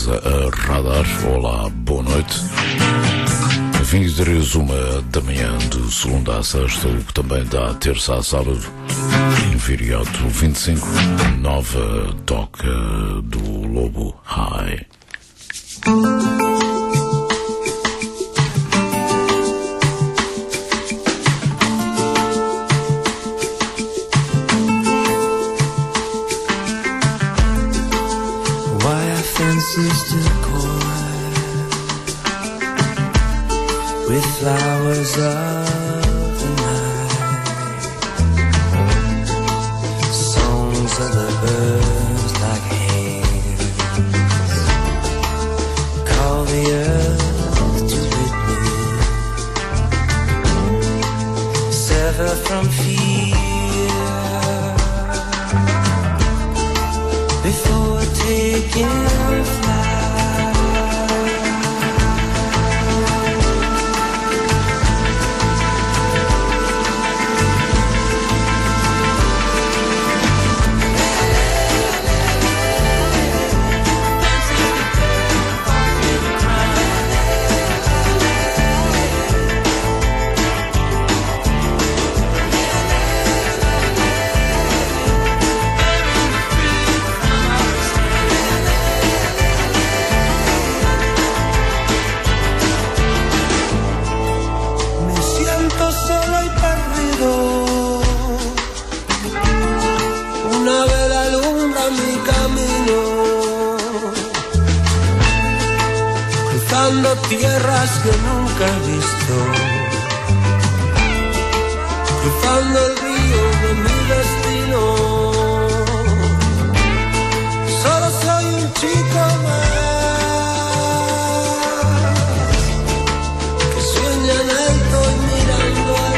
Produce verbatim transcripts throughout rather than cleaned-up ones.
bem-vindo a Radar. Olá, boa noite. vinte e três, uma da manhã, de segunda a sexta, o que também dá terça a sábado. Em Viriato, vinte e cinco, nova toca do Lobo High. With flowers of the night, songs of the birds like hands call the earth to witness, sever from fear before taking flight. Tierras que nunca he visto, cruzando el río de mi destino. Solo soy un chico más que sueña en alto y mirando al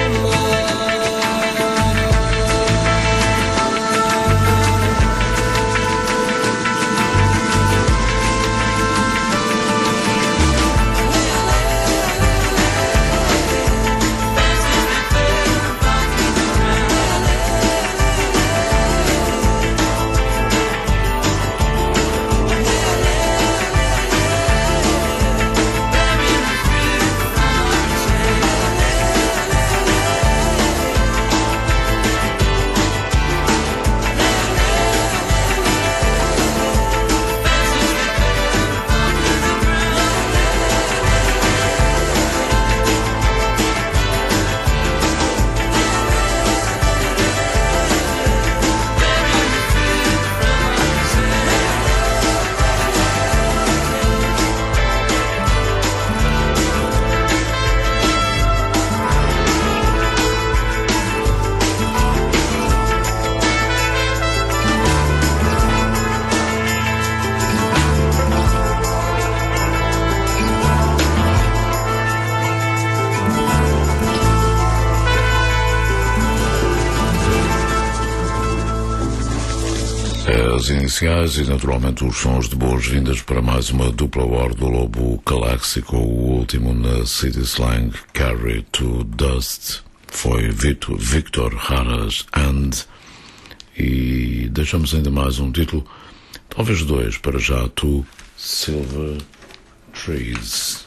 As iniciais e naturalmente os sons de boas-vindas para mais uma dupla hora do Lobo Galáxico. O último na City Slang, Carry to Dust, foi Victor, Victor Haras and, e deixamos ainda mais um título, talvez dois, para já, Tu Silver Trees.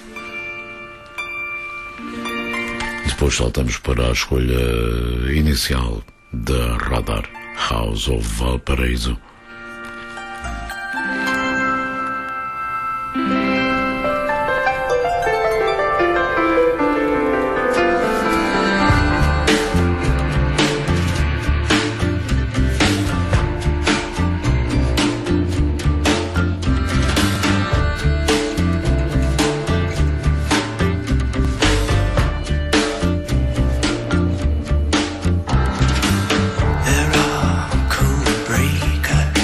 Depois saltamos para a escolha inicial da Radar, House of Valparaíso. There are code breakers.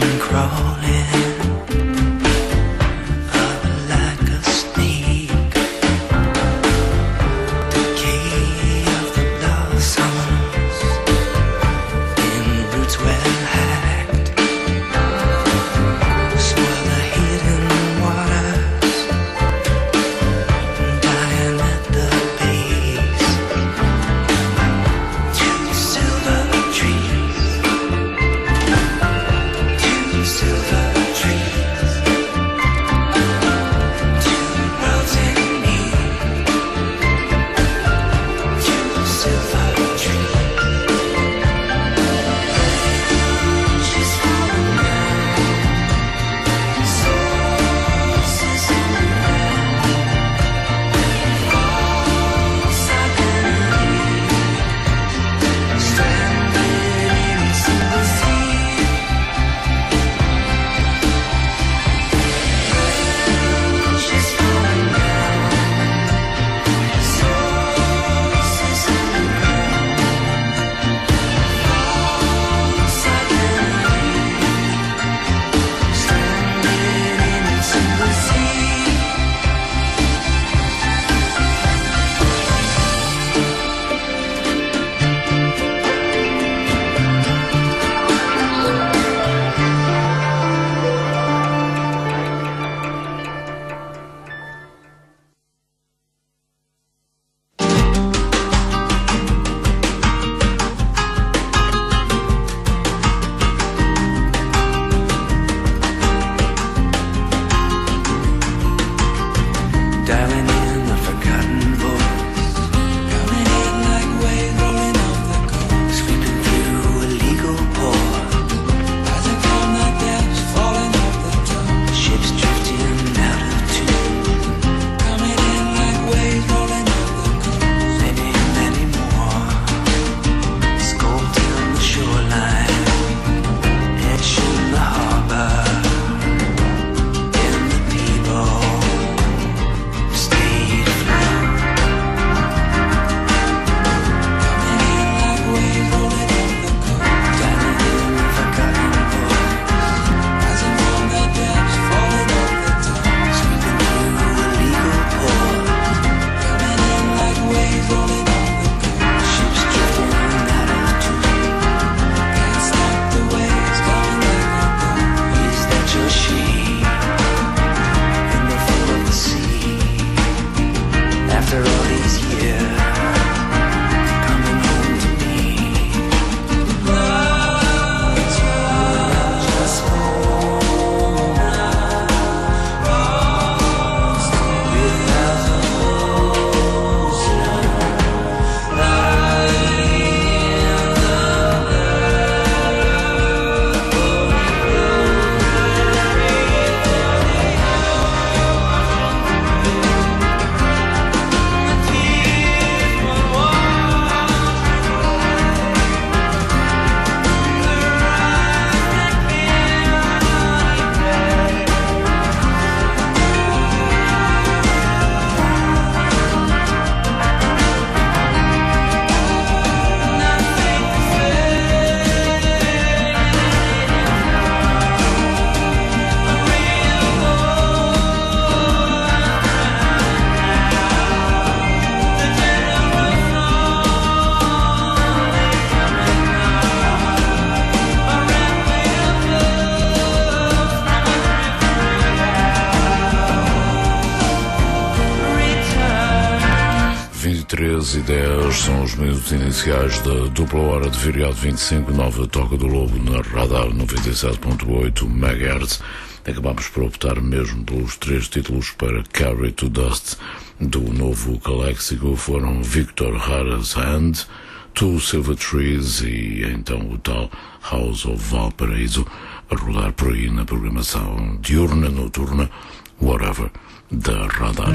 treze e dez são os minutos iniciais da dupla hora de Viriato vinte e cinco, nova Toca do Lobo na Radar noventa e sete ponto oito megahertz. Acabamos por optar mesmo pelos três títulos para Carry to Dust do novo Calexico. Foram Victor Hara's Hand, Two Silver Trees e então o tal House of Valparaíso, a rodar por aí na programação diurna, noturna, whatever, da Radar.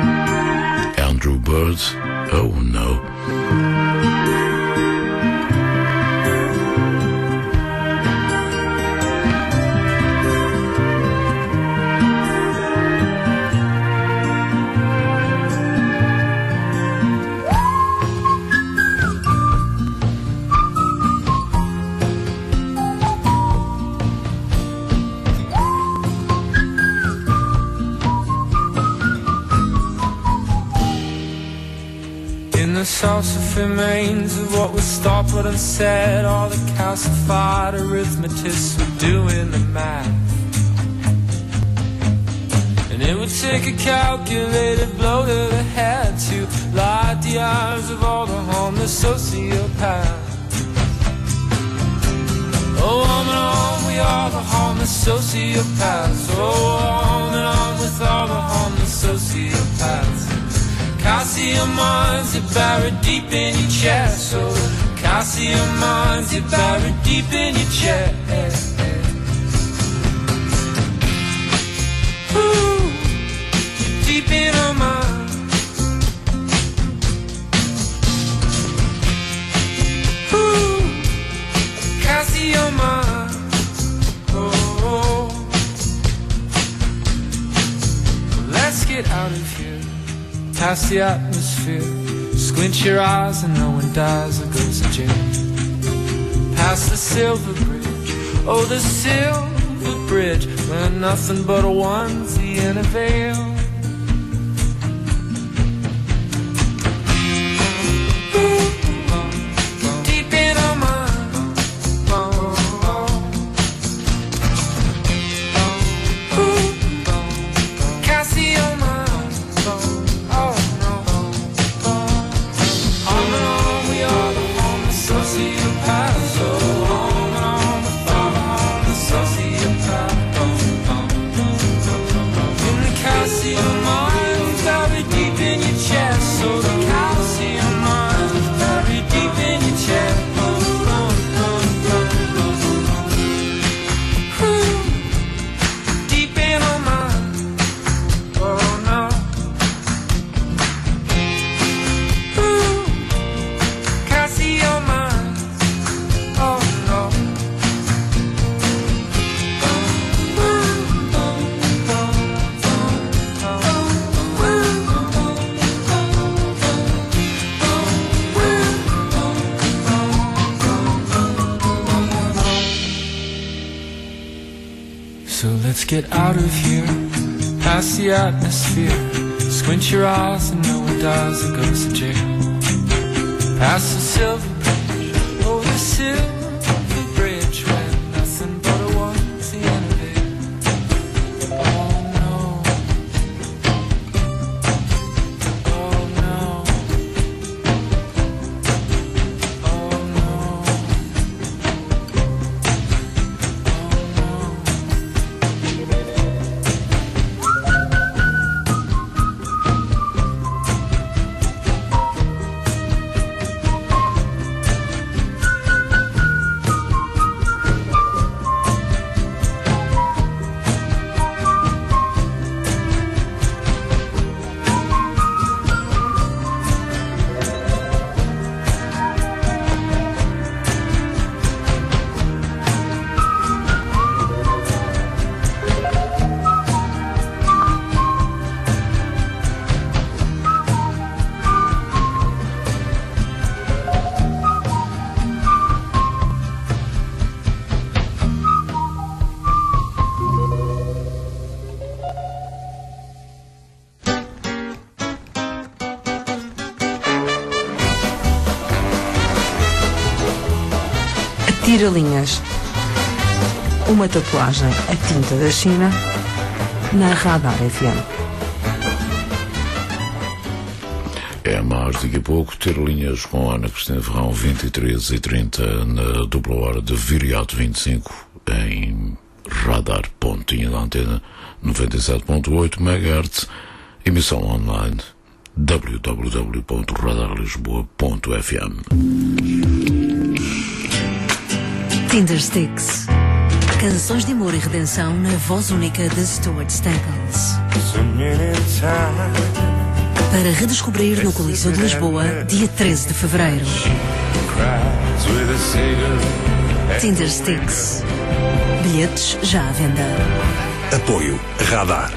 Andrew Bird, Oh No. repulsive remains of what was stopped but unsaid. All the calcified arithmetists were doing the math. And it would take a calculated blow to the head to light the eyes of all the homeless sociopaths. Oh, on and on, we are the homeless sociopaths. Oh, on and on with all the homeless sociopaths. Calcium mines are buried deep in your chest. Oh, calcium mines are buried deep in your chest. Ooh, deep in our minds. Ooh, calcium mines. Oh, let's get out of here. Past the atmosphere, squint your eyes and no one dies or goes to jail. Past the silver bridge, oh the silver bridge, where nothing but a onesie and a veil. Deep in our minds. Casio minds. Sociopaths, so on and on with all the homeless sociopaths. In the calcium mines, buried deep in your chest. So the calcium mines, buried deep in your chest. Deep in our minds. Oh no. Calcium mines. Oh no. So let's get out of here, past the atmosphere. Squint your eyes and no one dies or goes to jail. Past the silver bridge, oh the silver bridge, where nothing but a onesie and a veil. Oh no. Oh no. Oh no. Tira-linhas. Uma tatuagem a tinta da China na Radar F M. É mais daqui a pouco ter linhas com Ana Cristina Ferrão, vinte e três e trinta na dupla hora de Viriato vinte e cinco em Radar, pontinha da antena noventa e sete ponto oito megahertz, emissão online w w w ponto radar lisboa ponto f m. Tindersticks. Canções de amor e redenção na voz única de Stuart Staples. Para redescobrir no Coliseu de Lisboa, dia treze de fevereiro. Tindersticks. Bilhetes já à venda. Apoio Radar.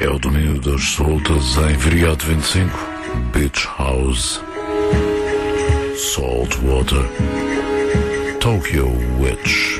É o domínio das soltas em Viriato vinte e cinco, Beach House, Saltwater, Tokyo Witch.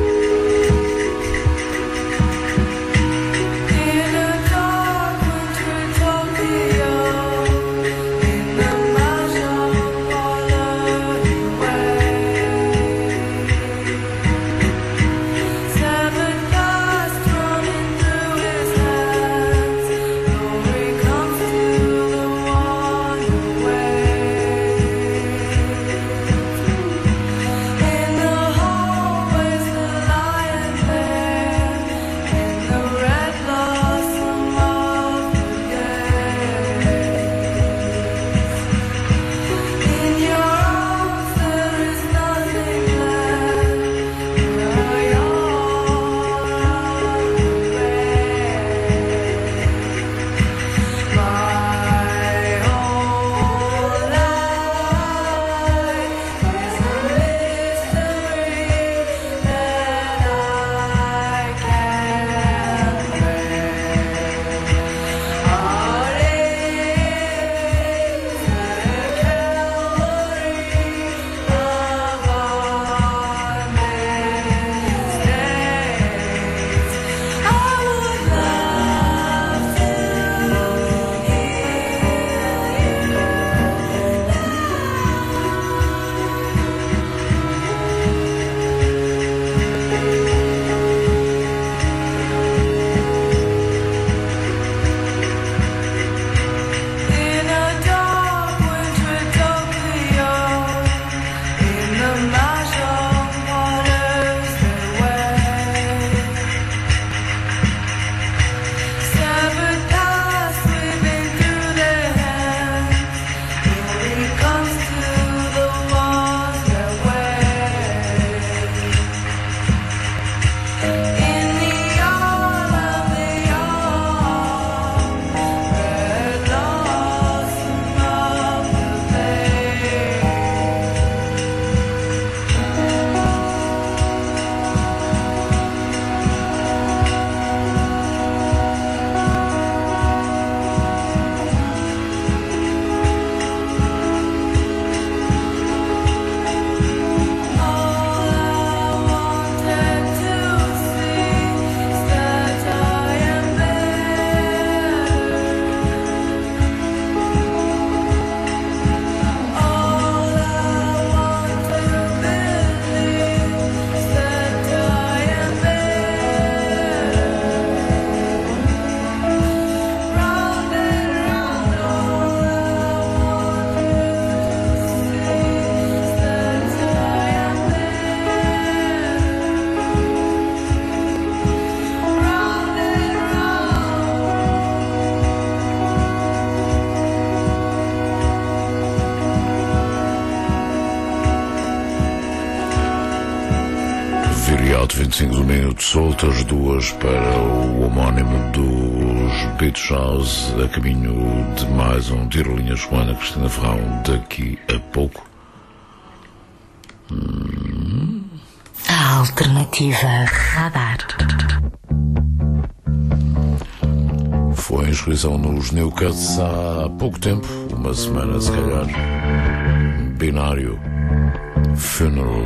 vinte e cinco do minuto soltas, duas para o homónimo dos Beach House, a caminho de mais um Tirolinhas com Ana Cristina Ferrão daqui a pouco. Hum. A alternativa radar. Foi a inscrição nos New Cuts há pouco tempo, uma semana se calhar. Binário, Funeral.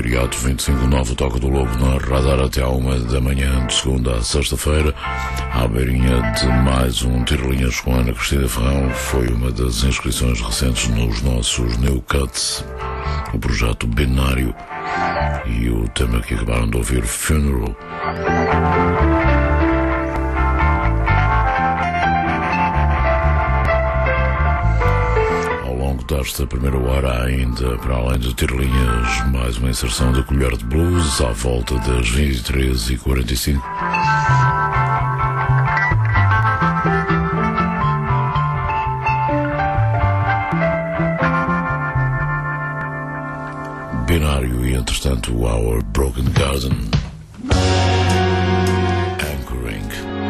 Viriato vinte e cinco, nove Toca do Lobo na Radar até à uma da manhã, de segunda a sexta-feira, à beirinha de mais um Tirelinhas com Ana Cristina Ferrão. Foi uma das inscrições recentes nos nossos New Cuts, o projeto Binário, e o tema que acabaram de ouvir, Funeral. Desta primeira hora, ainda para além de Tirelinhas, mais uma inserção da Colher de Blues à volta das vinte e três e quarenta e cinco. Binário e, entretanto, Our Broken Garden. Anchoring.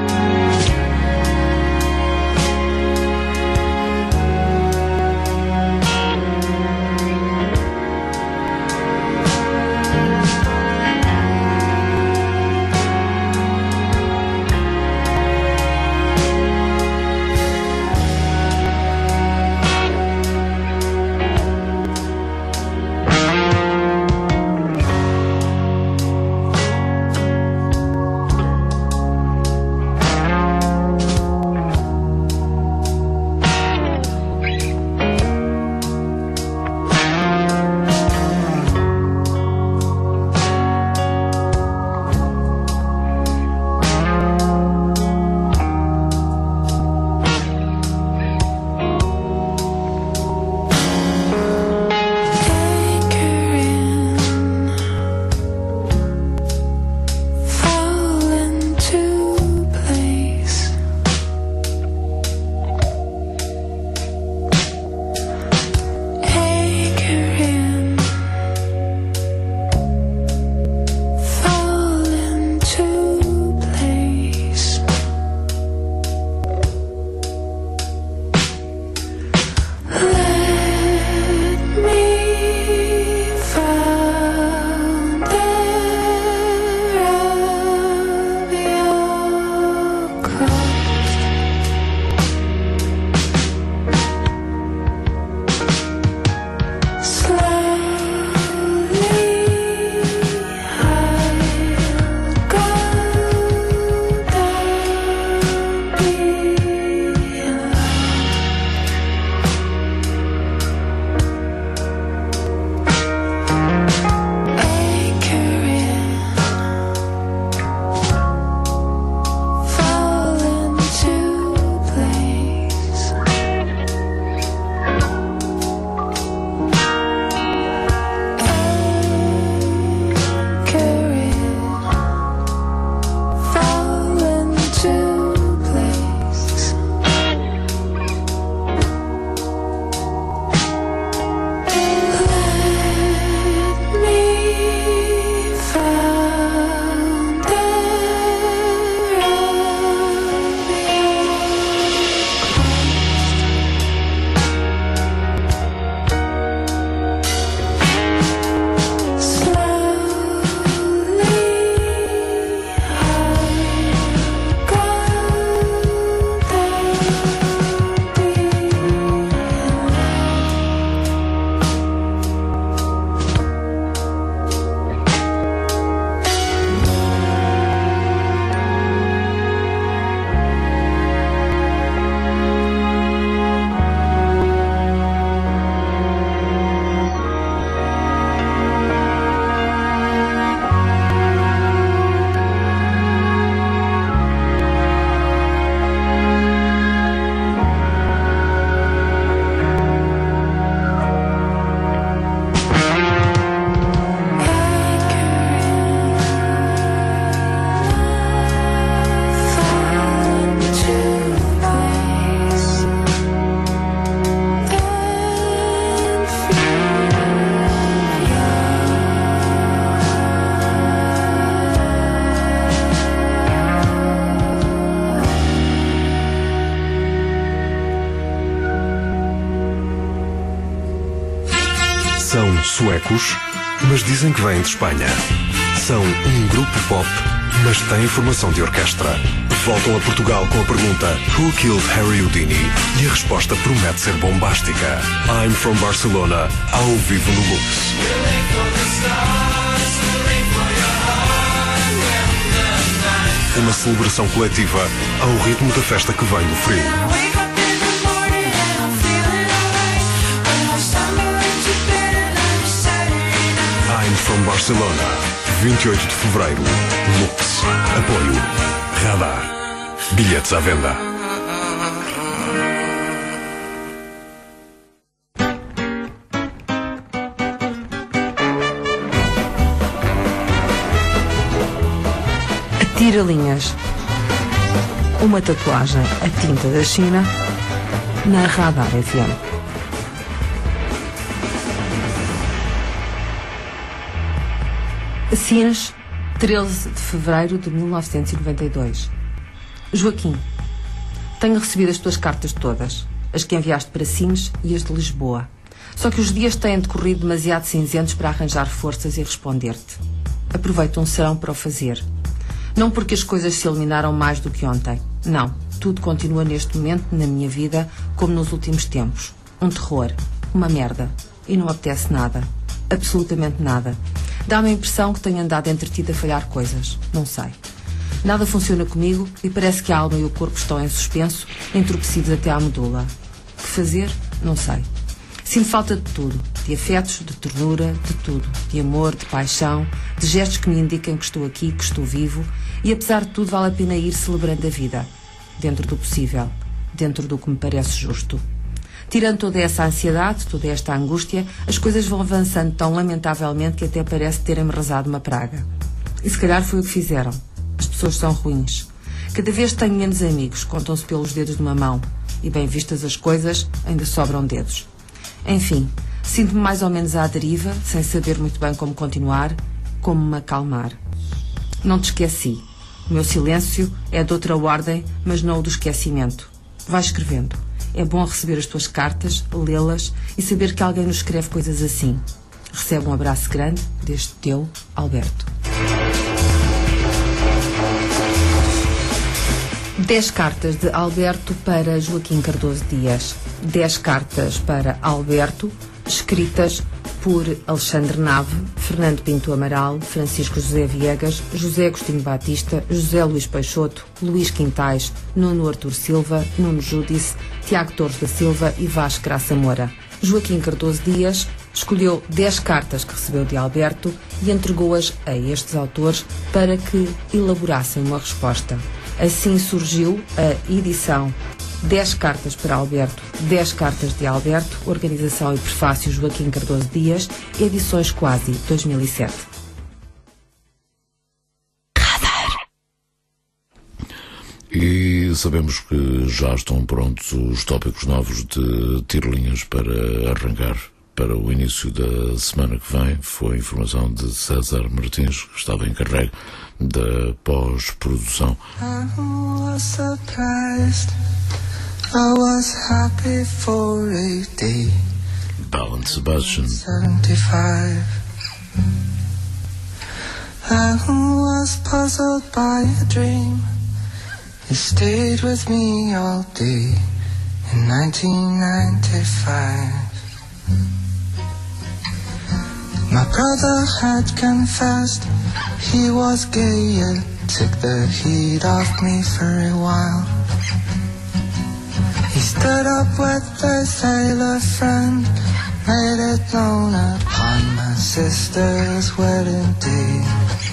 São suecos, mas dizem que vêm de Espanha. São um grupo pop, mas têm formação de orquestra. Voltam a Portugal com a pergunta Who Killed Harry Houdini? E a resposta promete ser bombástica. I'm from Barcelona, ao vivo no Lux. uma celebração coletiva ao ritmo da festa que vem do frio. I'm from Barcelona, vinte e oito de fevereiro, Lux. Apoio Radar. Bilhetes à venda. Tira-linhas. Uma tatuagem a tinta da China na Radar F M. Sines, treze de fevereiro de mil novecentos e noventa e dois. Joaquim, tenho recebido as tuas cartas todas, as que enviaste para Sines e as de Lisboa. Só que os dias têm decorrido demasiado cinzentos para arranjar forças e responder-te. Aproveito um serão para o fazer. Não porque as coisas se eliminaram mais do que ontem. Não. Tudo continua neste momento na minha vida como nos últimos tempos. Um terror. Uma merda. E não apetece nada. Absolutamente nada. Dá-me a impressão que tenho andado entretido a falhar coisas. Não sei. Nada funciona comigo e parece que a alma e o corpo estão em suspenso, entorpecidos até à medula. Que fazer? Não sei. Sinto falta de tudo. De afetos, de ternura, de tudo. De amor, de paixão, de gestos que me indicam que estou aqui, que estou vivo. E apesar de tudo vale a pena ir celebrando a vida. Dentro do possível. Dentro do que me parece justo. Tirando toda essa ansiedade, toda esta angústia, as coisas vão avançando tão lamentavelmente que até parece terem-me rezado uma praga. E se calhar foi o que fizeram. As pessoas são ruins. Cada vez tenho menos amigos, contam-se pelos dedos de uma mão. E bem vistas as coisas, ainda sobram dedos. Enfim, sinto-me mais ou menos à deriva, sem saber muito bem como continuar, como me acalmar. Não te esqueci. O meu silêncio é de outra ordem, mas não o do esquecimento. Vai escrevendo. É bom receber as tuas cartas, lê-las e saber que alguém nos escreve coisas assim. Recebe um abraço grande deste teu Alberto. Dez cartas de Alberto para Joaquim Cardoso Dias. Dez cartas para Alberto, escritas por Alexandre Nave, Fernando Pinto Amaral, Francisco José Viegas, José Agostinho Batista, José Luís Peixoto, Luís Quintais, Nuno Artur Silva, Nuno Júdice, Tiago Torres da Silva e Vasco Graça Moura. Joaquim Cardoso Dias escolheu dez cartas que recebeu de Alberto e entregou-as a estes autores para que elaborassem uma resposta. Assim surgiu a edição dez cartas para Alberto, dez cartas de Alberto, organização e prefácio Joaquim Cardoso Dias, edições Quasi dois mil e sete. Radar. E sabemos que já estão prontos os tópicos novos de Tiro-linhas para arrancar para o início da semana que vem. Foi a informação de César Martins, que estava encarregue da pós-produção. I was surprised. I was happy for a day. Alan Sebastian. seventy-five. I was puzzled by a dream. It stayed with me all day in nineteen ninety-five. My brother had confessed he was gay and took the heat off me for a while. He stood up with a sailor friend, made it known upon my sister's wedding day.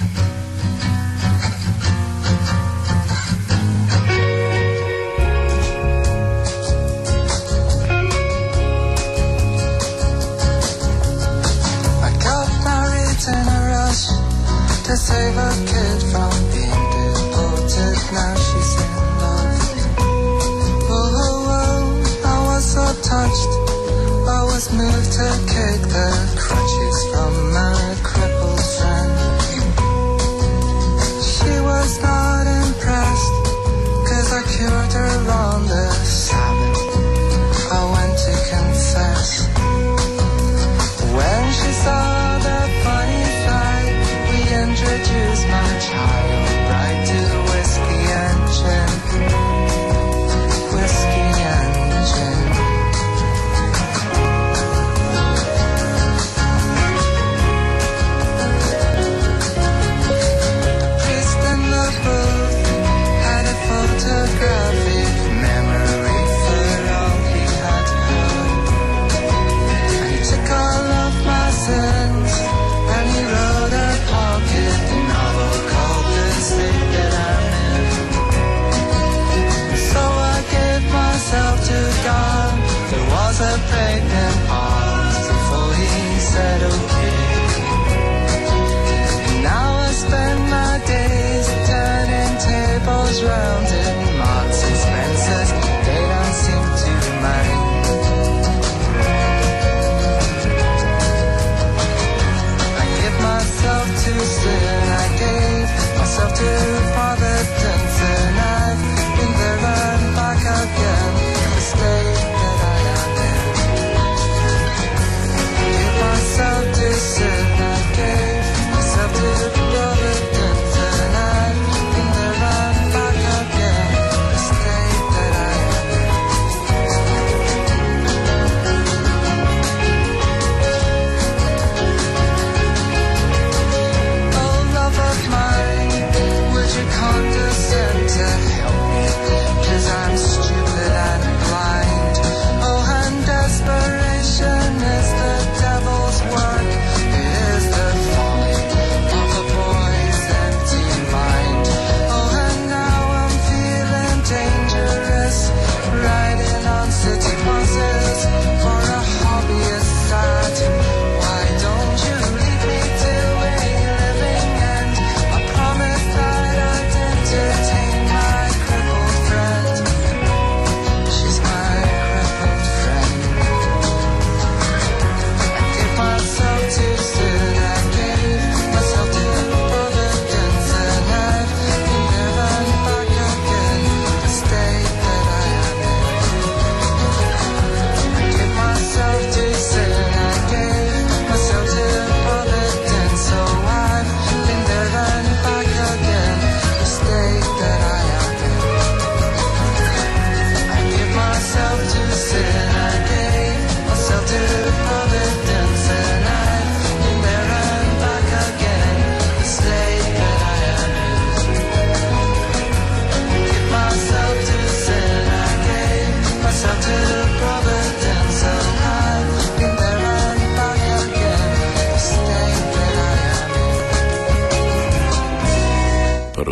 I got married in a rush to save a kid from being deported. Now she's in love. So touched, I was moved to kick the crutches from my crippled friend. She was not impressed, cause I cured her on the Sabbath. I went to confess. When she saw the funny side, we introduced my child right to whiskey and gin. Whiskey and gin.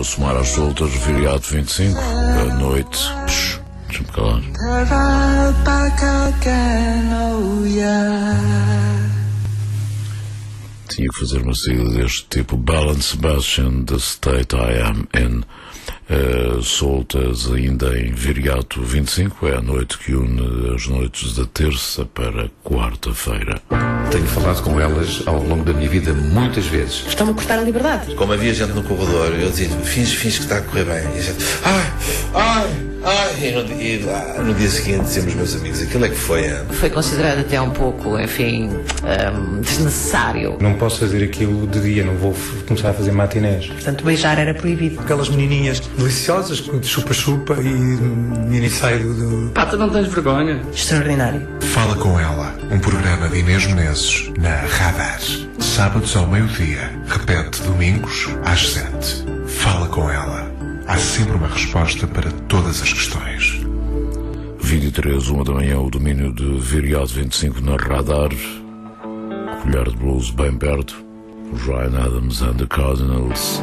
somar às soltas, Viriato vinte e cinco, a noite. Shhh, deixa-me calar. They're right back again, oh yeah. Tinha que fazer uma saída deste tipo. Belle Sebastian, The State I Am In. Uh, soltas ainda em Viriato vinte e cinco, é a noite que une as noites da terça para quarta-feira. Tenho falado com elas ao longo da minha vida muitas vezes. Estão-me a cortar a liberdade. Como havia gente no corredor, eu dizia, finge, finge que está a correr bem. E a gente, ai, ai, ai. E no, e, ah, no dia seguinte dizemos, meus amigos, aquilo é que foi. Hein? Foi considerado até um pouco, enfim, um, desnecessário. Não posso fazer aquilo de dia, não vou começar a fazer matinés. Portanto, beijar era proibido. Aquelas menininhas deliciosas, de chupa-chupa e mini saio do... Pá, tu não tens vergonha? Extraordinário. Fala com ela, um programa de Inês Menezes na Radar. Sábados ao meio-dia, repete domingos às sete. Fala com ela. Há sempre uma resposta para todas as questões. vinte e três, uma da manhã, o domínio de Viriato vinte e cinco na Radar. Colher de blues bem perto. Ryan Adams and the Cardinals.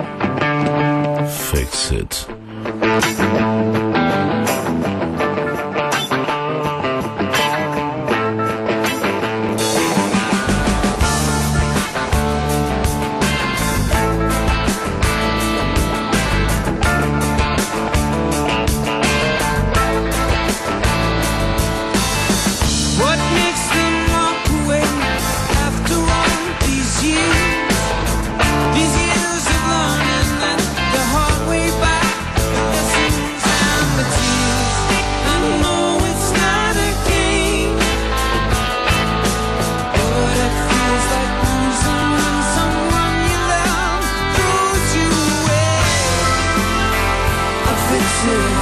Fix It. What makes them walk away after all these years? These years of learning that the hard way back, the lessons and the tears. I know it's not a game, but it feels like losing when someone you love throws you away. I'd fix it.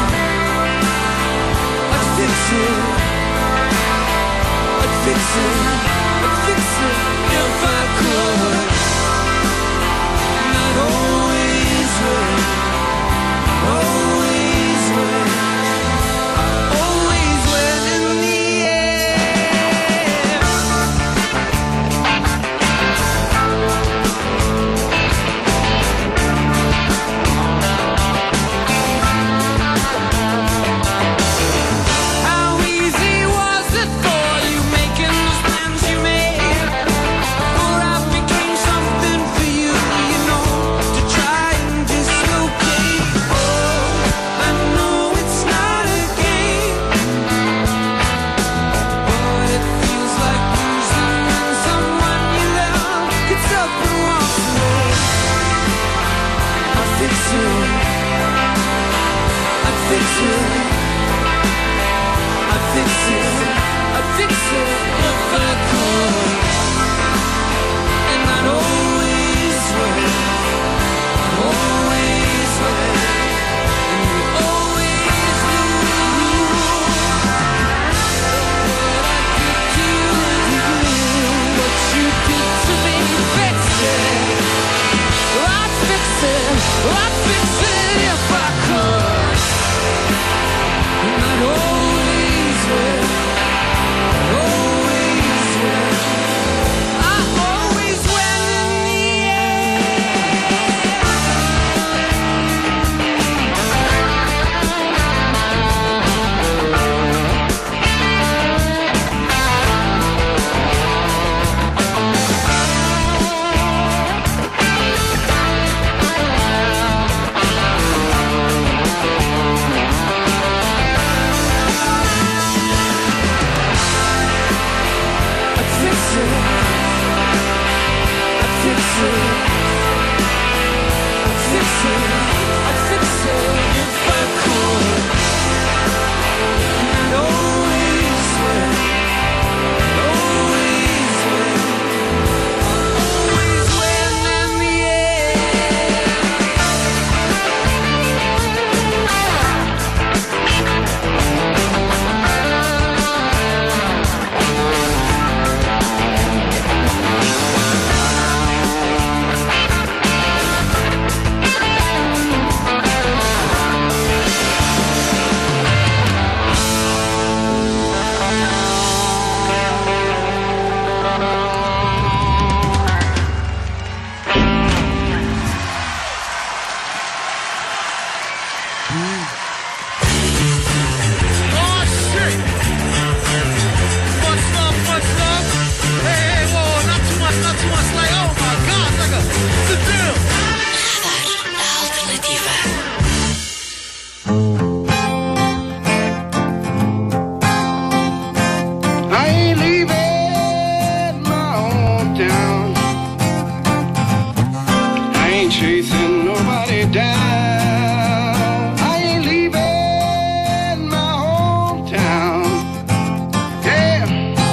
I'd fix it. I'd fix it, I'd fix it if I could. And I'd always wait, always wait, always wait in the air. How easy was it for you making those plans you made? Before I became something for you, you know, to try and dislocate. Oh, I know it's not a game, but it feels like losing when someone you love gets up and walks away. I'd fix it, I'd fix it, I'd fix it, I'd fix it if I could. And I'd always wait, I'd always wait, and you always knew that I did to you what you did to me. Fix it, I'd fix it, I'd fix it if I could. chasing nobody down. I ain't leaving my hometown. Yeah.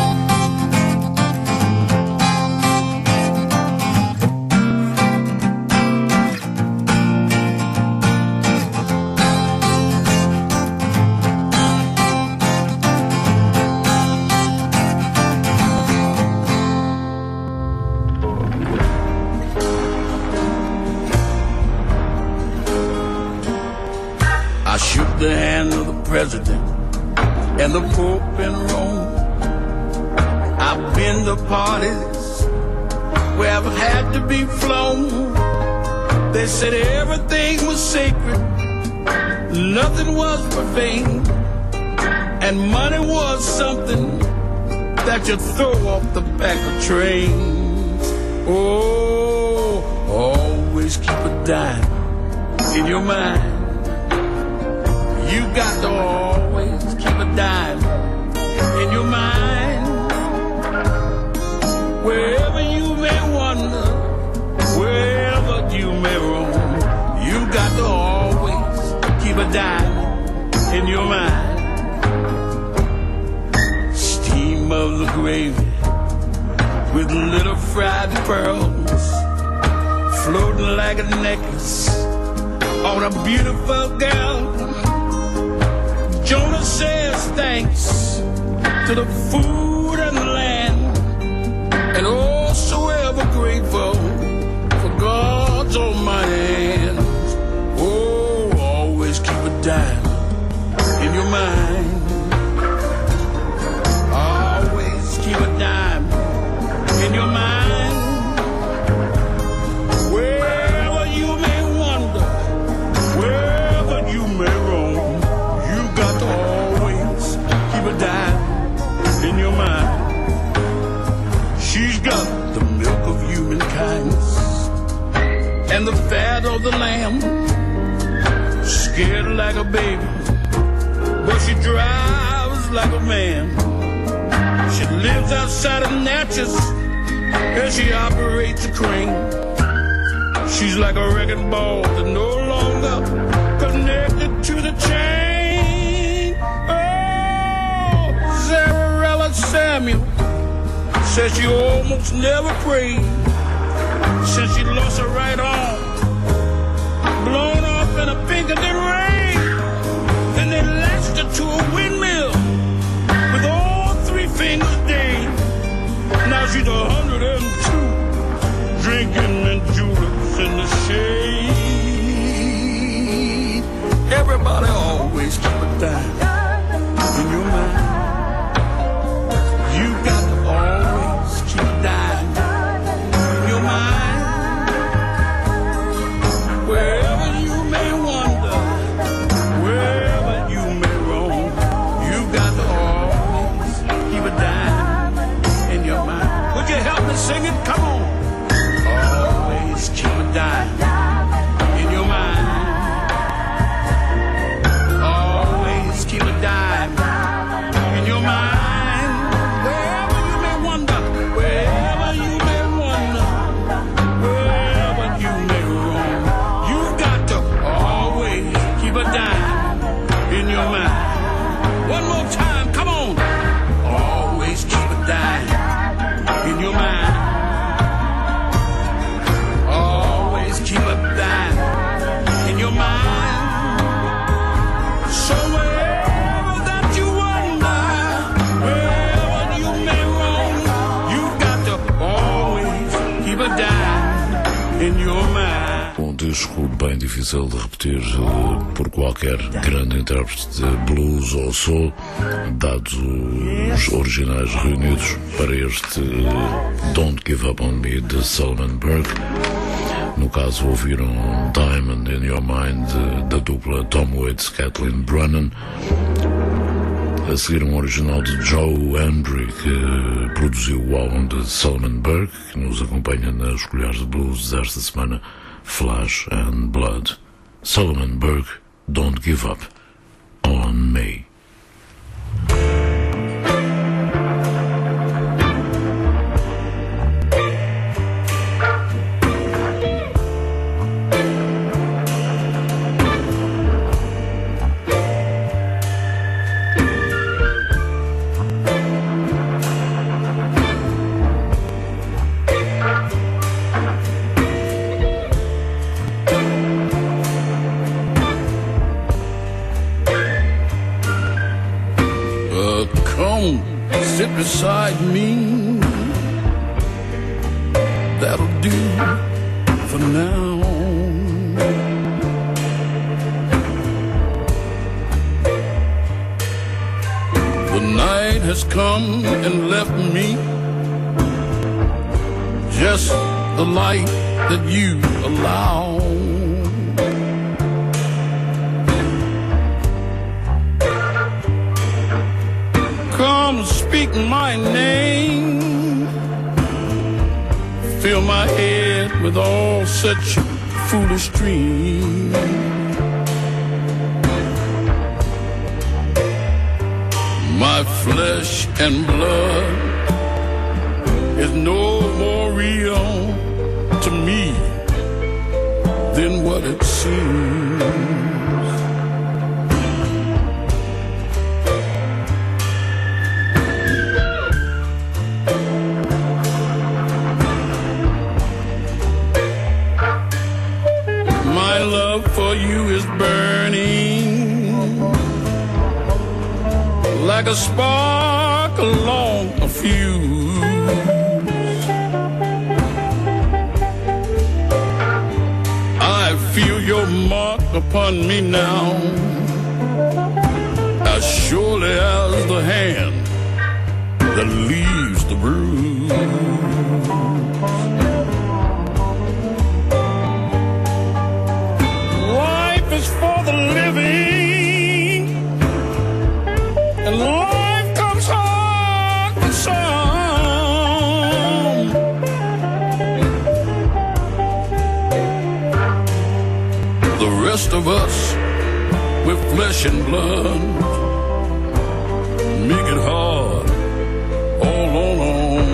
I shook the hand of the president and the Pope in Rome. I've been to parties where I've had to be flown. They said everything was sacred, nothing was profane, and money was something that you throw off the back of trains. Oh, always keep a dime in your mind. You got to always keep a dime in your mind. Wherever you may wander, wherever you may roam, you got to always keep a dime in your mind. Steam of the gravy with little fried pearls floating like a necklace on a beautiful girl. Jonah says thanks to the food and the land, and oh, so ever grateful for God's almighty hands. Oh, always keep a dime in your mind. Always keep a dime in your mind. Wherever you may wander, wherever you may roam, got to always keep a dime in your mind. She's got the milk of human kindness and the fat of the lamb. Scared like a baby, but she drives like a man. She lives outside of Natchez and she operates a crane. She's like a wrecking ball that no longer connected to the chain. Samuel says she almost never prayed since she lost her right arm, blown off in a Pinkerton rain. Then they latched her to a windmill with all three fingers dead. Now she's a hundred and two, drinking and juleps in the shade. Everybody always keep a dime in your mind. You got to always keep a dime in your mind. Wherever you may wander, wherever you may roam, you got to always keep a dime in your mind. Would you help me sing it? Come on. Always keep a dime in your mind. Always keep a dime in your mind. One more time, come on. Always keep a dime in your mind. Always keep a dime in your mind. So wherever that you wander, wherever you may roam, you got to always keep a dime in your mind. Um disco bem difícil de repetir uh, por qualquer grande intérprete de blues ou soul, dados os originais reunidos para este uh, Don't Give Up On Me de Solomon Burke. No caso ouviram Diamond in Your Mind da dupla Tom Waits, Kathleen Brennan. A seguir um original de Joe Hendry, que produziu o álbum de Solomon Burke, que nos acompanha nas colheres de blues desta semana, Flesh and Blood. Solomon Burke, Don't Give Up On Me. right beside me. That'll do for now. The night has come and left me just the light that you allow. Come speak my name, fill my head with all such foolish dreams. My flesh and blood is no more real to me than what it seems. My love for you is burning like a spark along a fuse. I feel your mark upon me now, as surely as the hand that leaves the bruise. Life is for the living, and life comes hard with some. The rest of us with flesh and blood make it hard all on our own.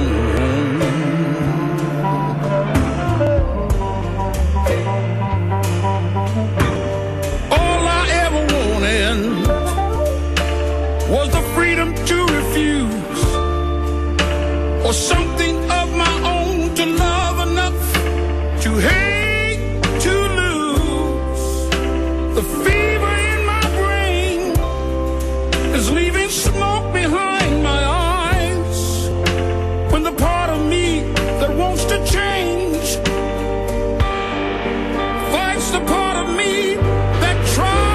All I ever wanted was the freedom to refuse, or something of my own to love enough to hate, to lose. The fever in my brain is leaving smoke behind my eyes, when the part of me that wants to change fights the part of me that tries.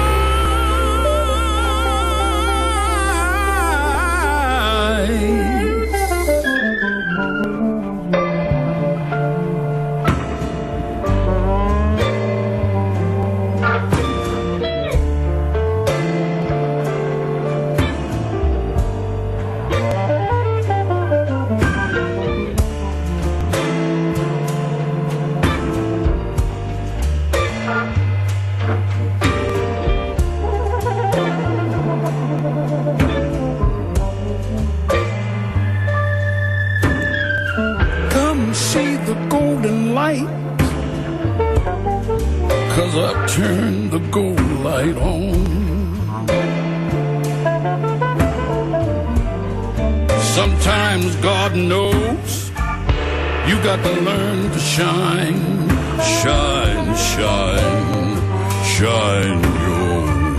Come see the golden light, 'cause I've turned the gold light on. Sometimes God knows you got to learn to shine, shine, shine, shine your.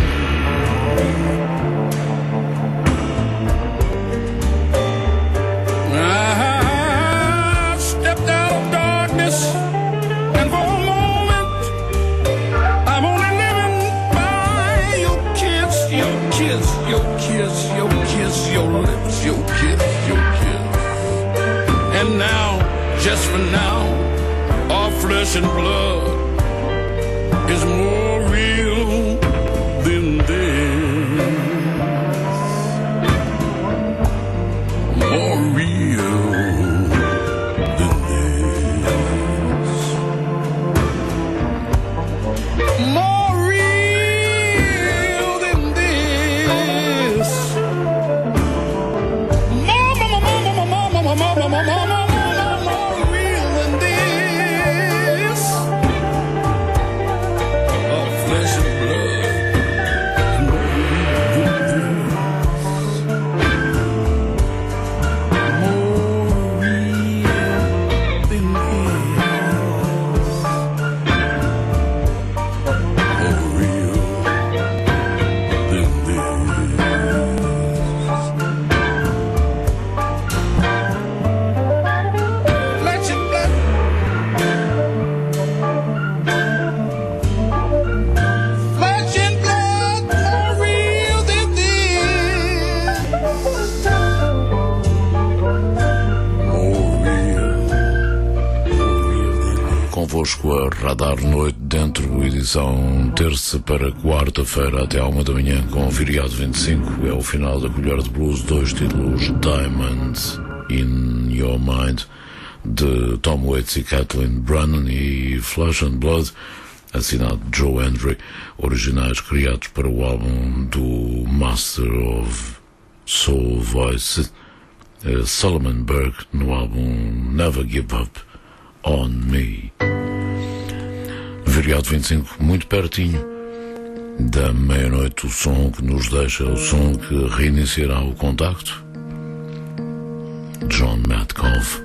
I stepped out of darkness, and for a moment I'm only living by your kiss, your kiss, your kiss, your kiss, your lips, your kiss, your kiss. And now, just for now, our flesh and blood is more real than this. More real than this. More real than this. More, more, more, more, more, more, more, more, more, more, more. More real than this. Oh. Convosco a Radar Noite Dentro, edição terça para quarta-feira até à uma da manhã com Viriato vinte e cinco. É o final da Colher de Blues, dois títulos, Diamond in Your Mind, de Tom Waits e Kathleen Brennan, e Flesh and Blood, assinado Joe Hendry, originais criados para o álbum do Master of Soul Voice, uh, Solomon Burke, no álbum Never Give Up On Me. Viriato vinte e cinco, muito pertinho da meia-noite, o som que nos deixa, o som que reiniciará o contacto. John Metcalfe.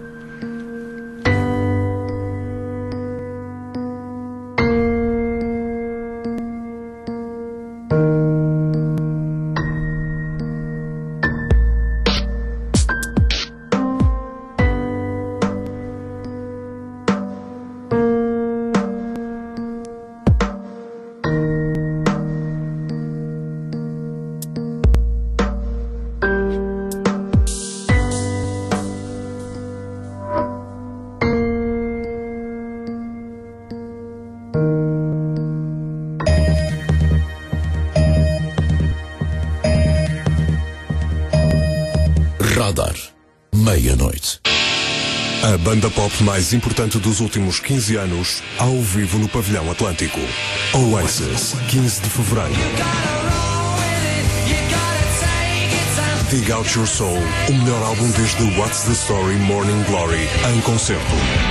Radar, meia-noite. A banda pop mais importante dos últimos quinze anos, ao vivo no Pavilhão Atlântico. Oasis, quinze de fevereiro. Dig Out Your Soul, o melhor álbum desde What's the Story, Morning Glory, em concerto.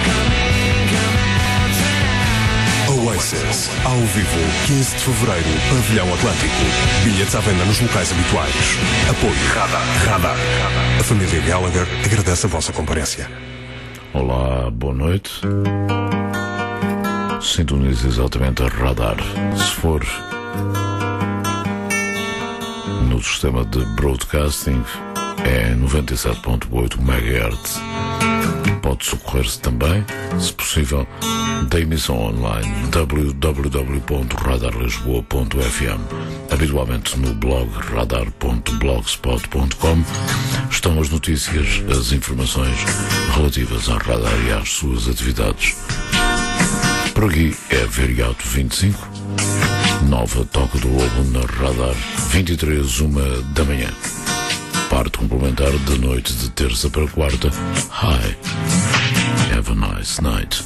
Oasis, ao vivo, quinze de fevereiro, Pavilhão Atlântico. Bilhetes à venda nos locais habituais. Apoio Radar. Radar. A família Gallagher agradece a vossa comparência. Olá, boa noite. Sintonize exatamente a Radar. Se for no sistema de broadcasting, é noventa e sete vírgula oito megahertz. Pode socorrer-se também, se possível, da emissão online w w w ponto radar lisboa ponto f m. Habitualmente no blog radar ponto blogspot ponto com estão as notícias, as informações relativas à Radar e às suas atividades. Por aqui é Viriato vinte e cinco, nova toca do lobo na Radar, vinte e três, uma da manhã. Parte complementar da noite de terça para quarta. Hi, have a nice night.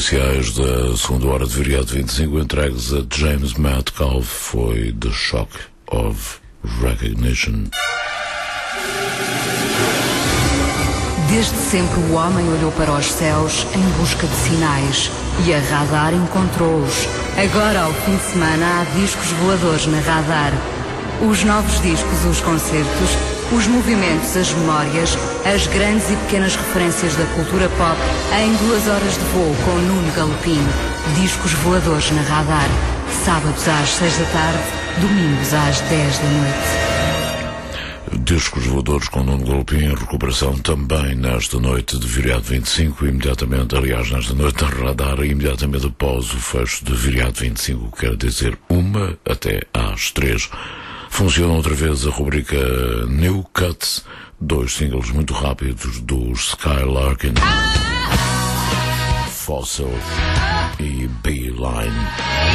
oficiais da segunda hora de Viriato vinte e cinco entregues a James Metcalfe foi The Shock of Recognition. Desde sempre o homem olhou para os céus em busca de sinais e a Radar encontrou-os. Agora, ao fim de semana, há discos voadores na Radar. Os novos discos, os concertos, os movimentos, as memórias, as grandes e pequenas referências da cultura pop em duas horas de voo com Nuno Galopim. Discos voadores na Radar. Sábados às seis da tarde, domingos às dez da noite. Discos voadores com Nuno Galopim em recuperação também nesta noite de Viriato vinte e cinco, imediatamente, aliás, nesta noite da Radar, imediatamente após o fecho de Viriato vinte e cinco, quer dizer, uma até às três. Funciona outra vez a rubrica New Cuts, dois singles muito rápidos dos Skylarkin, Fossil e Beeline.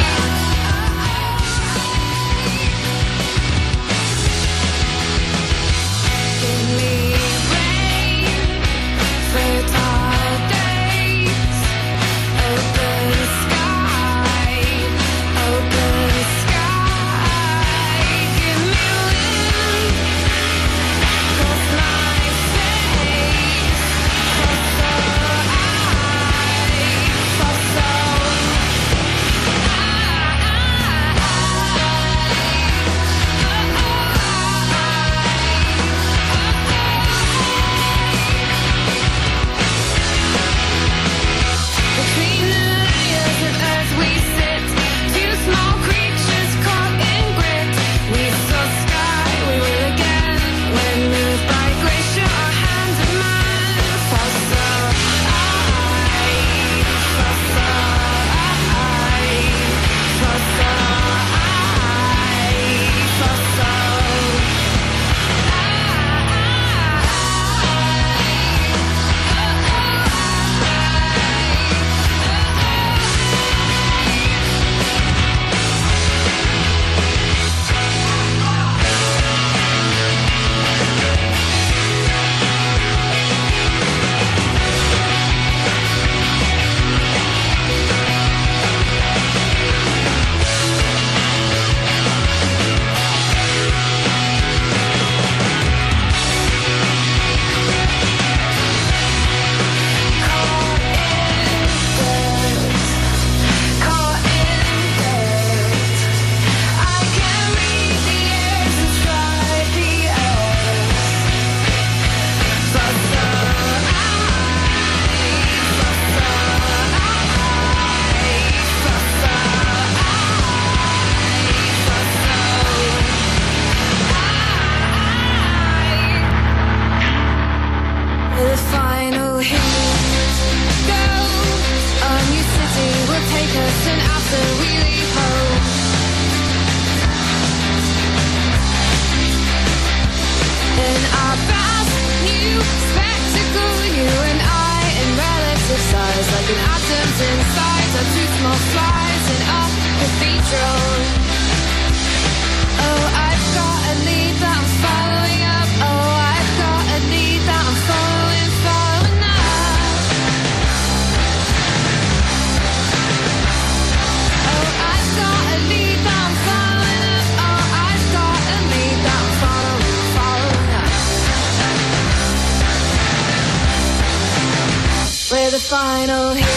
Where the final heat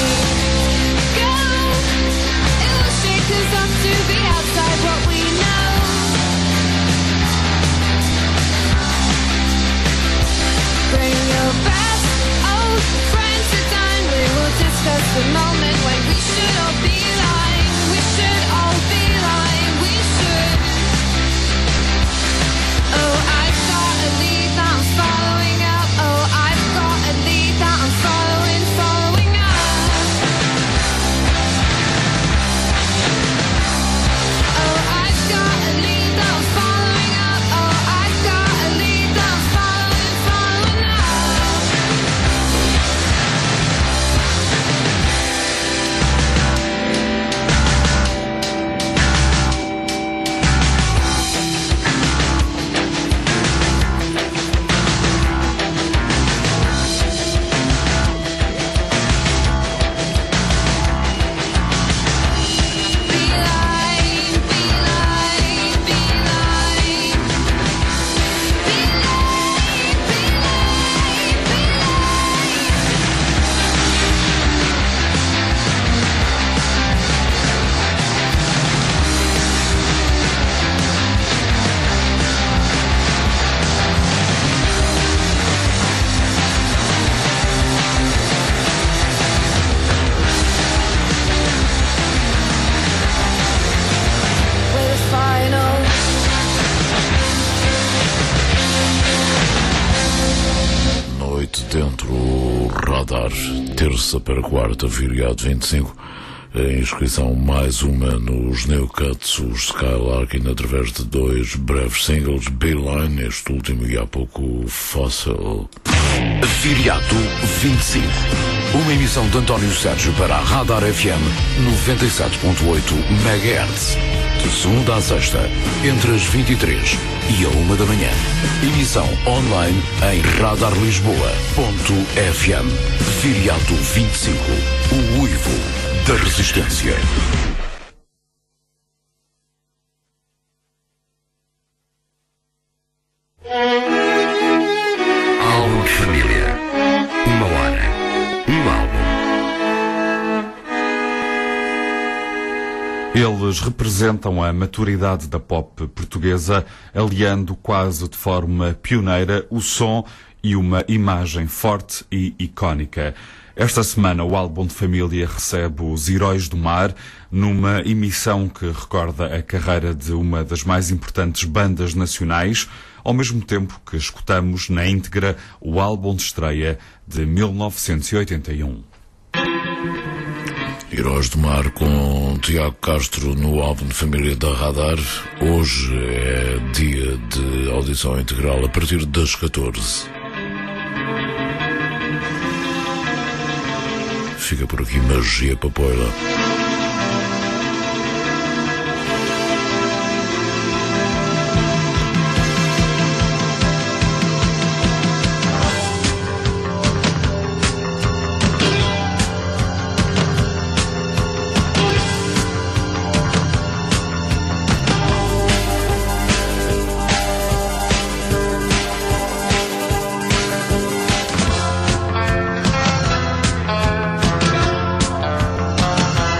go, it will shake us up to be outside what we know. Bring your best old friends to dine. We will discuss the moment when we should all be lying. We should all be lying. We should. Oh, I've got a lead that I'm following up. Oh, I've got a lead that I'm following. Following up. o Radar, terça para quarta, feriado vinte e cinco. A inscrição mais uma nos Newcuts, os Skylarking, através de dois breves singles, Beeline, este último, e há pouco Fossil. Viriato vinte e cinco. Uma emissão de António Sérgio para a Radar F M noventa e sete ponto oito megahertz. De segunda à sexta, entre as vinte e três e a uma da manhã. Emissão online em radarlisboa ponto f m. Viriato vinte e cinco. O uivo da resistência. Álbum de família. Uma hora. Um álbum. Eles representam a maturidade da pop portuguesa, aliando quase de forma pioneira o som e uma imagem forte e icónica. Esta semana o álbum de família recebe os Heróis do Mar, numa emissão que recorda a carreira de uma das mais importantes bandas nacionais, ao mesmo tempo que escutamos na íntegra o álbum de estreia de mil novecentos e oitenta e um. Heróis do Mar com Tiago Castro no álbum de família da Radar. Hoje é dia de audição integral a partir das catorze. Fica por aqui Magia Papoila. Thank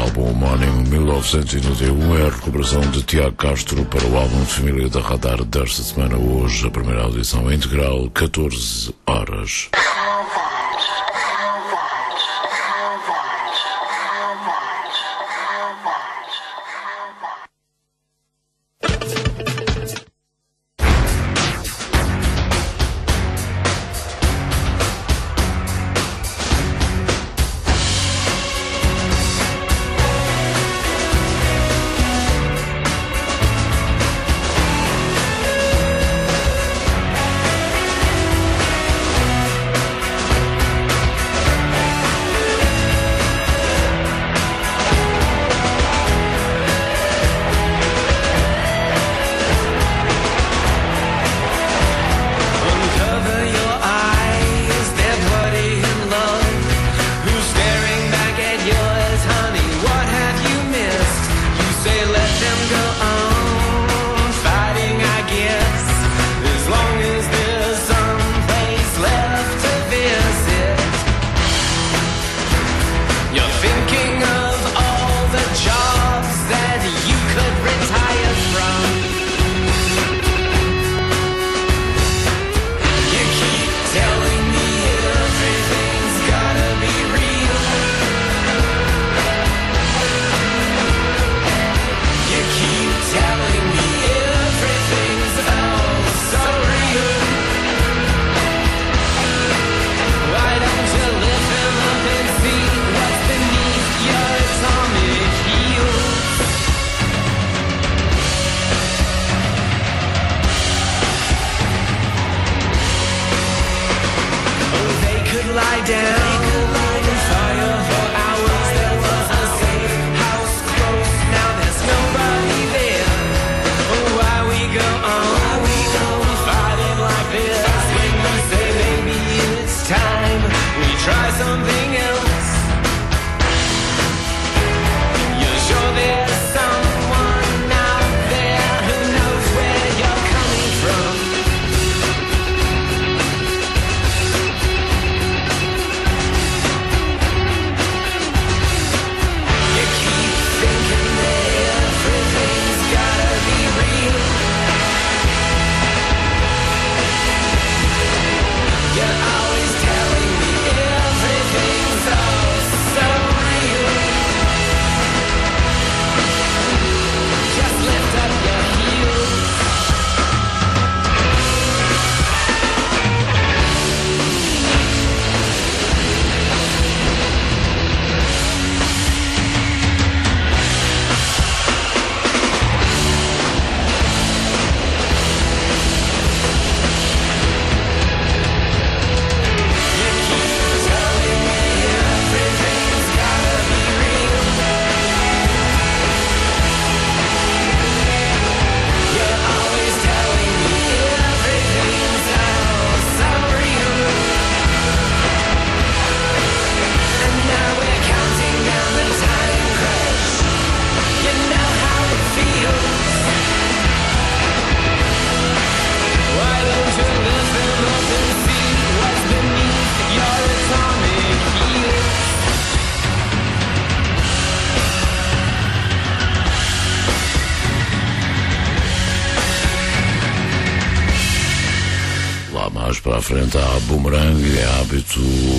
álbum homónimo mil novecentos e noventa e um, é a recuperação de Tiago Castro para o álbum de família da Radar desta semana. Hoje, a primeira audição integral, catorze horas. Mais para a frente há Boomerang, é hábito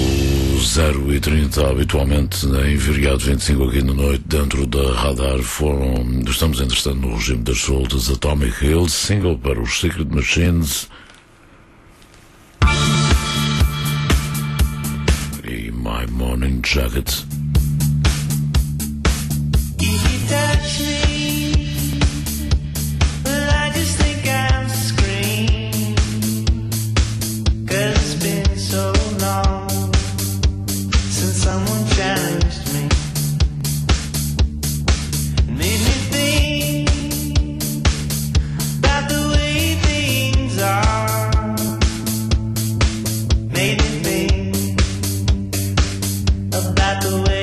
zero e trinta, habitualmente em Viriato vinte e cinco aqui na noite, dentro da Radar. Foram, estamos entretanto no regime das soltas, Atomic Hills, single para os Secret Machines e My Morning Jacket. About the way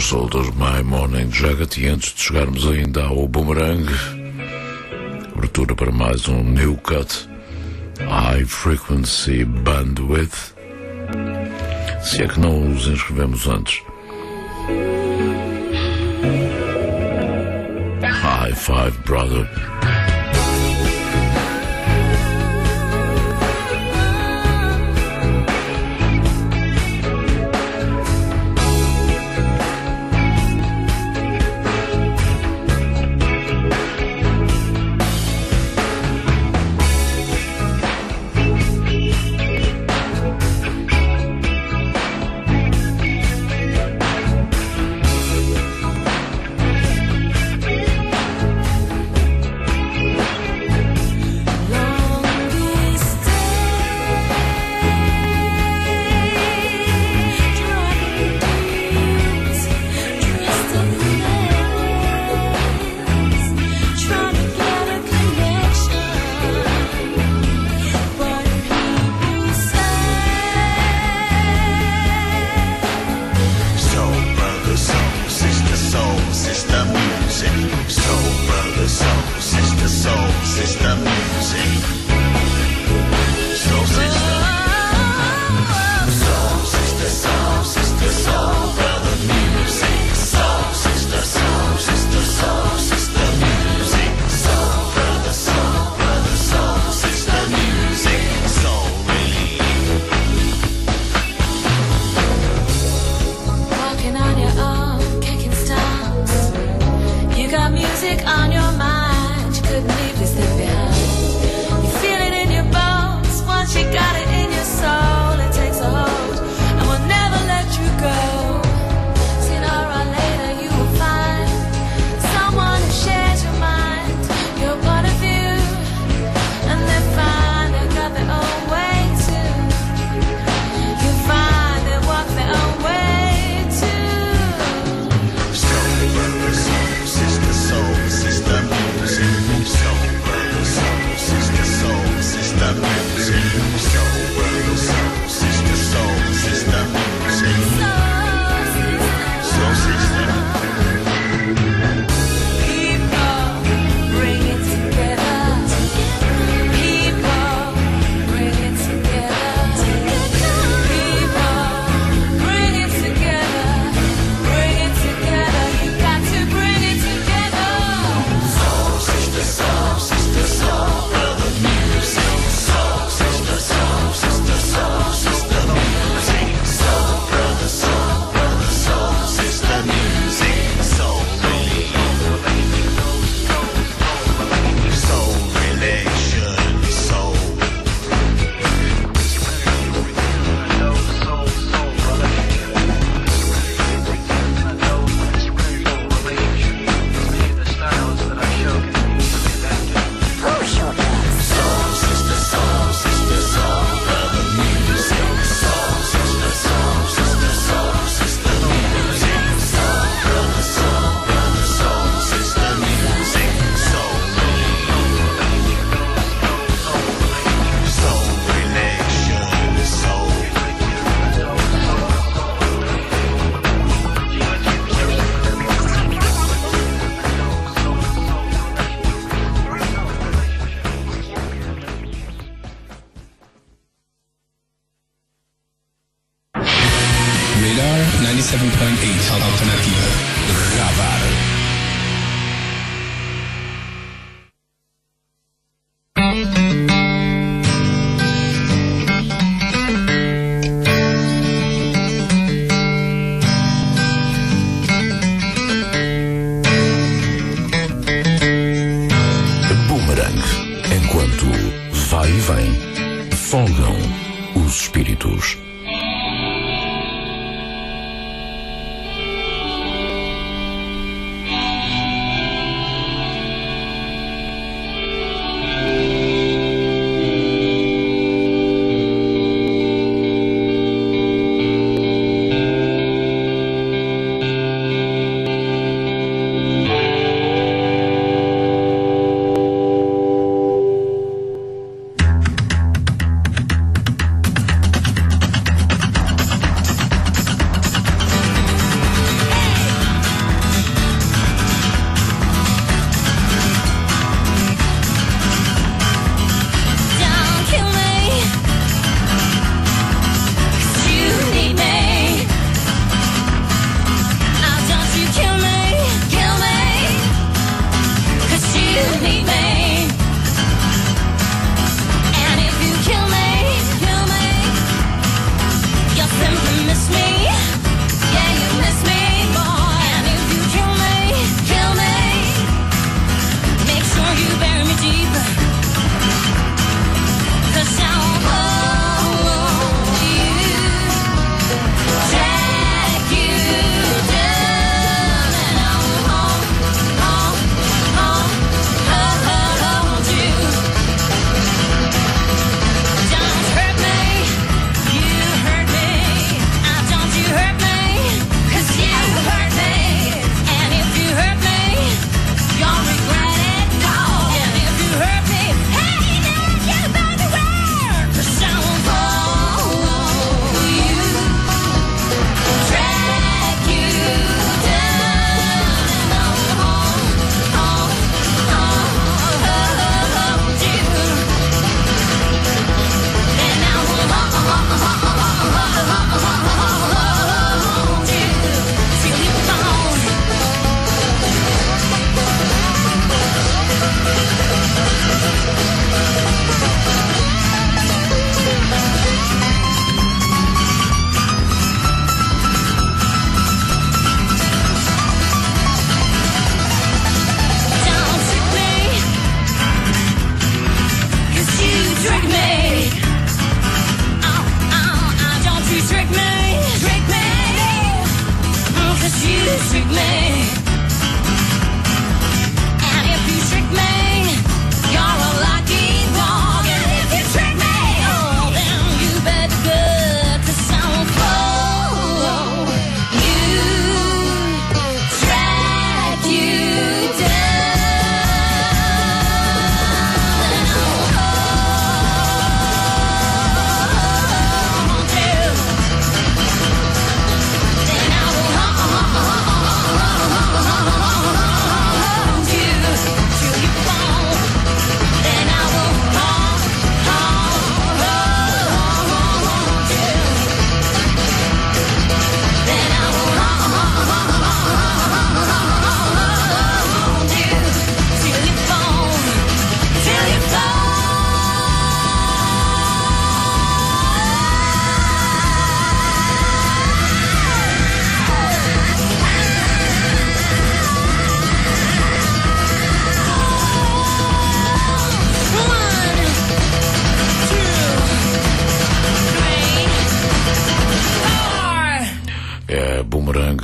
Result of My Morning Jacket. E antes de chegarmos ainda ao Boomerang, abertura para mais um New Cut, High Frequency Bandwidth. Se é que não os inscrevemos antes. High Five Brother. ninety-seven point eight Alternativa. Radar. Boomerang. Enquanto vai e vem, folgam os espíritos.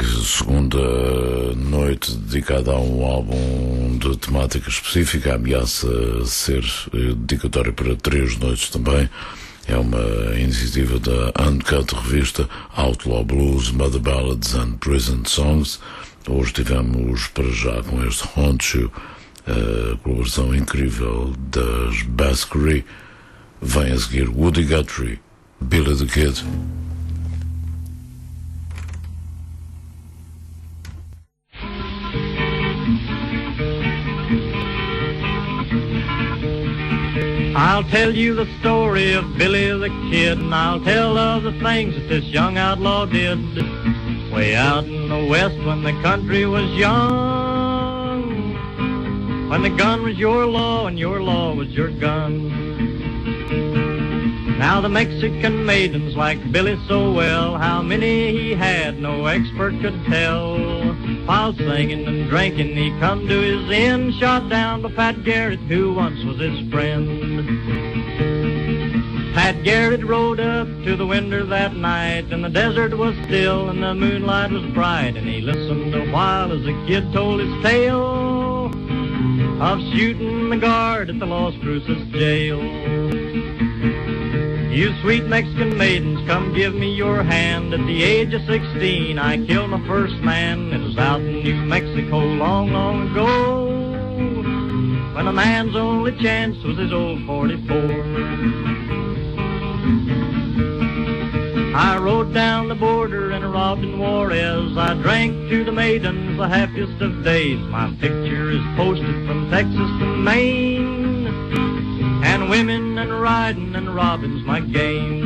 segunda noite dedicada a um álbum de temática específica, ameaça ser dedicatória para três noites também. É uma iniciativa da Uncut revista Outlaw Blues, Mother Ballads and Prison Songs. Hoje tivemos para já com este Haunt You, a colaboração incrível das Baskery. Vem a seguir Woody Guthrie, Billy the Kid. I'll tell you the story of Billy the Kid, and I'll tell of the things that this young outlaw did. Way out in the west when the country was young, when the gun was your law and your law was your gun. Now the Mexican maidens liked Billy so well, how many he had no expert could tell. While singing and drinking he come to his end, shot down by Pat Garrett, who once was his friend. Pat Garrett rode up to the window that night, and the desert was still and the moonlight was bright, and he listened a while as the kid told his tale of shooting the guard at the Los Cruces jail. You sweet Mexican maidens, come give me your hand. At the age of sixteen, I killed my first man. It was out in New Mexico long, long ago, when a man's only chance was his old forty-four. I rode down the border and robbed in Juarez. I drank to the maidens the happiest of days. My picture is posted from Texas to Maine, and women and riding and robbing's my game.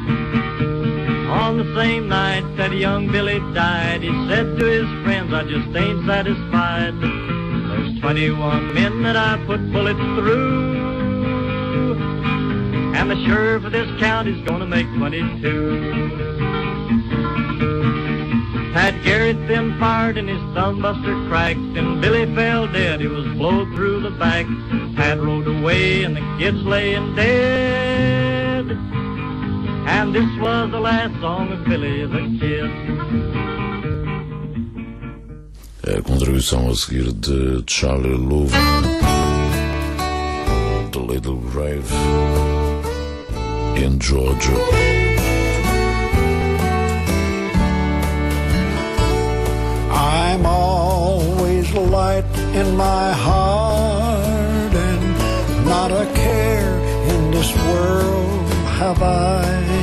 On the same night that young Billy died, he said to his friends, I just ain't satisfied. There's twenty-one men that I put bullets through, and the sheriff of this county's gonna make twenty-two. Pat Garrett then fired and his thumbbuster cracked, and Billy fell dead, he was blowed through the back. Pat rode away and the kids laying dead, and this was the last song of Billy the Kid. A contribuição a seguir de Charlie Louvin, The Little Grave, in Georgia. I'm always light in my heart, and not a care in this world have I.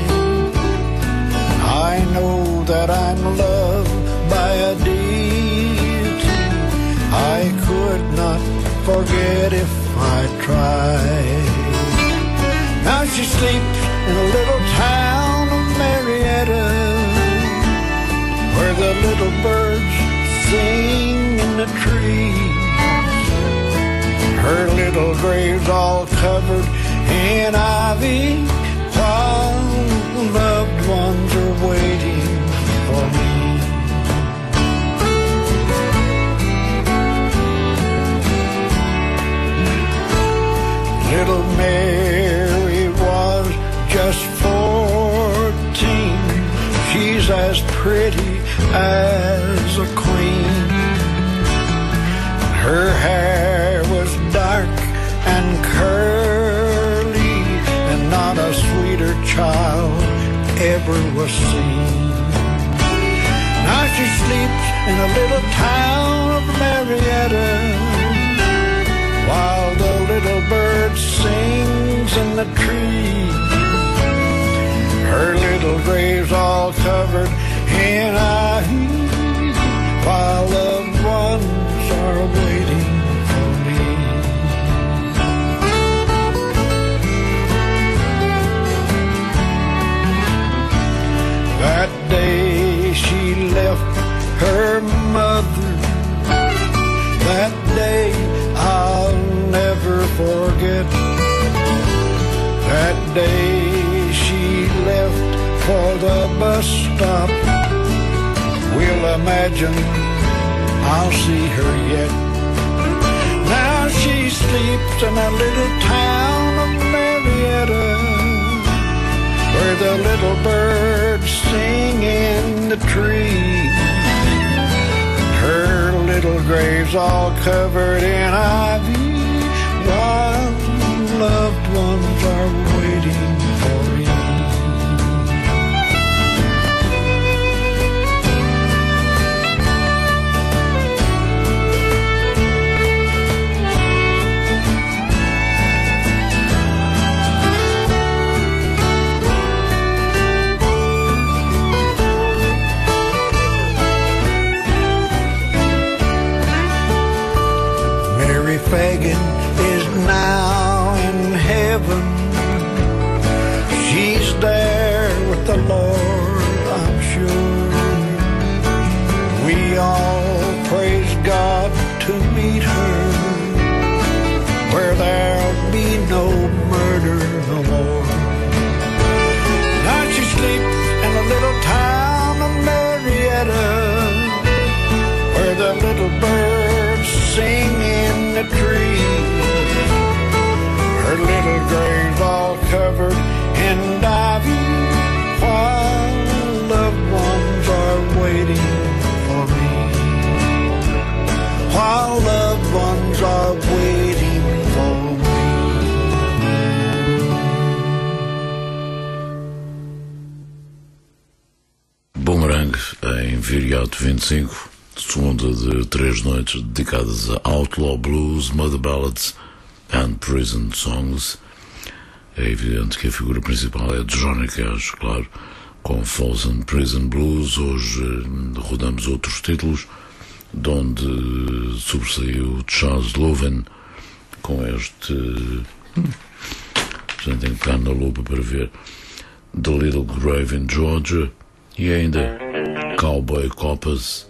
I know that I'm loved by a deity I could not forget if I tried. Now she sleeps in a little town of Marietta, where the little birds sing in the trees. Her little grave's all covered in ivy, while loved ones are waiting for me. Little Mary was just fourteen. She's as pretty as a queen. Her hair was dark and curly, and not a sweeter child ever was seen. Now she sleeps in a little town of Marietta, while the little bird sings in the trees. Her little grave's all covered in ivy, while loved ones are waiting for me. That day she left her mother, that day I'll never forget. That day she left for the bus stop, we'll imagine I'll see her yet. Now she sleeps in a little town of Marietta, where the little birds sing in the trees. little graves all covered in ivy, while loved ones are waiting for you. Mary Fagan is now in heaven. She's there with the Lord, I'm sure. We all praise God to meet her, where there'll be no murder no more. Now she sleeps in a little town of Marietta, where the little birds sing in the trees. Her little grave's all covered in ivy, while loved ones are waiting for me. While loved ones are waiting for me. Boomerang em Viriato vinte e cinco, segunda de três noites dedicadas a Outlaw Blues, Mother Ballads and Prison Songs. É evidente que a figura principal é de Johnny Cash, claro, com Folsom Prison Blues. Hoje eh, rodamos outros títulos, de onde sobressaiu Charles Louvin com este. Hum, a gente tem que ficar na lupa para ver. The Little Grave in Georgia e ainda Cowboy Coppers,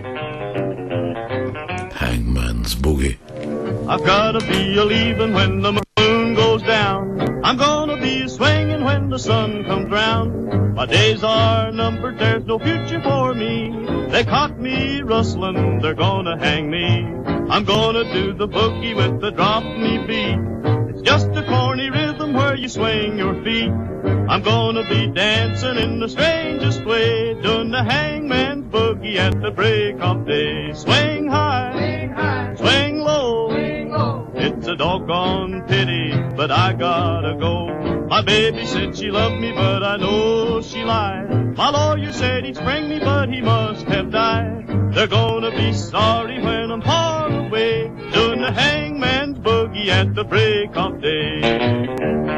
Hangman's Boogie. I've gotta be a leaving when the moon goes down. I'm gonna be a swinging when the sun comes round. My days are numbered, there's no future for me. They caught me rustling, they're gonna hang me. I'm gonna do the boogie with the drop me beat. It's just a corny rhythm where you swing your feet. I'm gonna be dancing in the strangest way, doing the hangman's boogie at the break of day. Swing high, swing, high. Swing low, swing low. It's a doggone pity, but I gotta go. My baby said she loved me, but I know she lied. My lawyer said he'd spring me, but he must have died. They're gonna be sorry when I'm far away, doing the hangman's boogie at the break of day.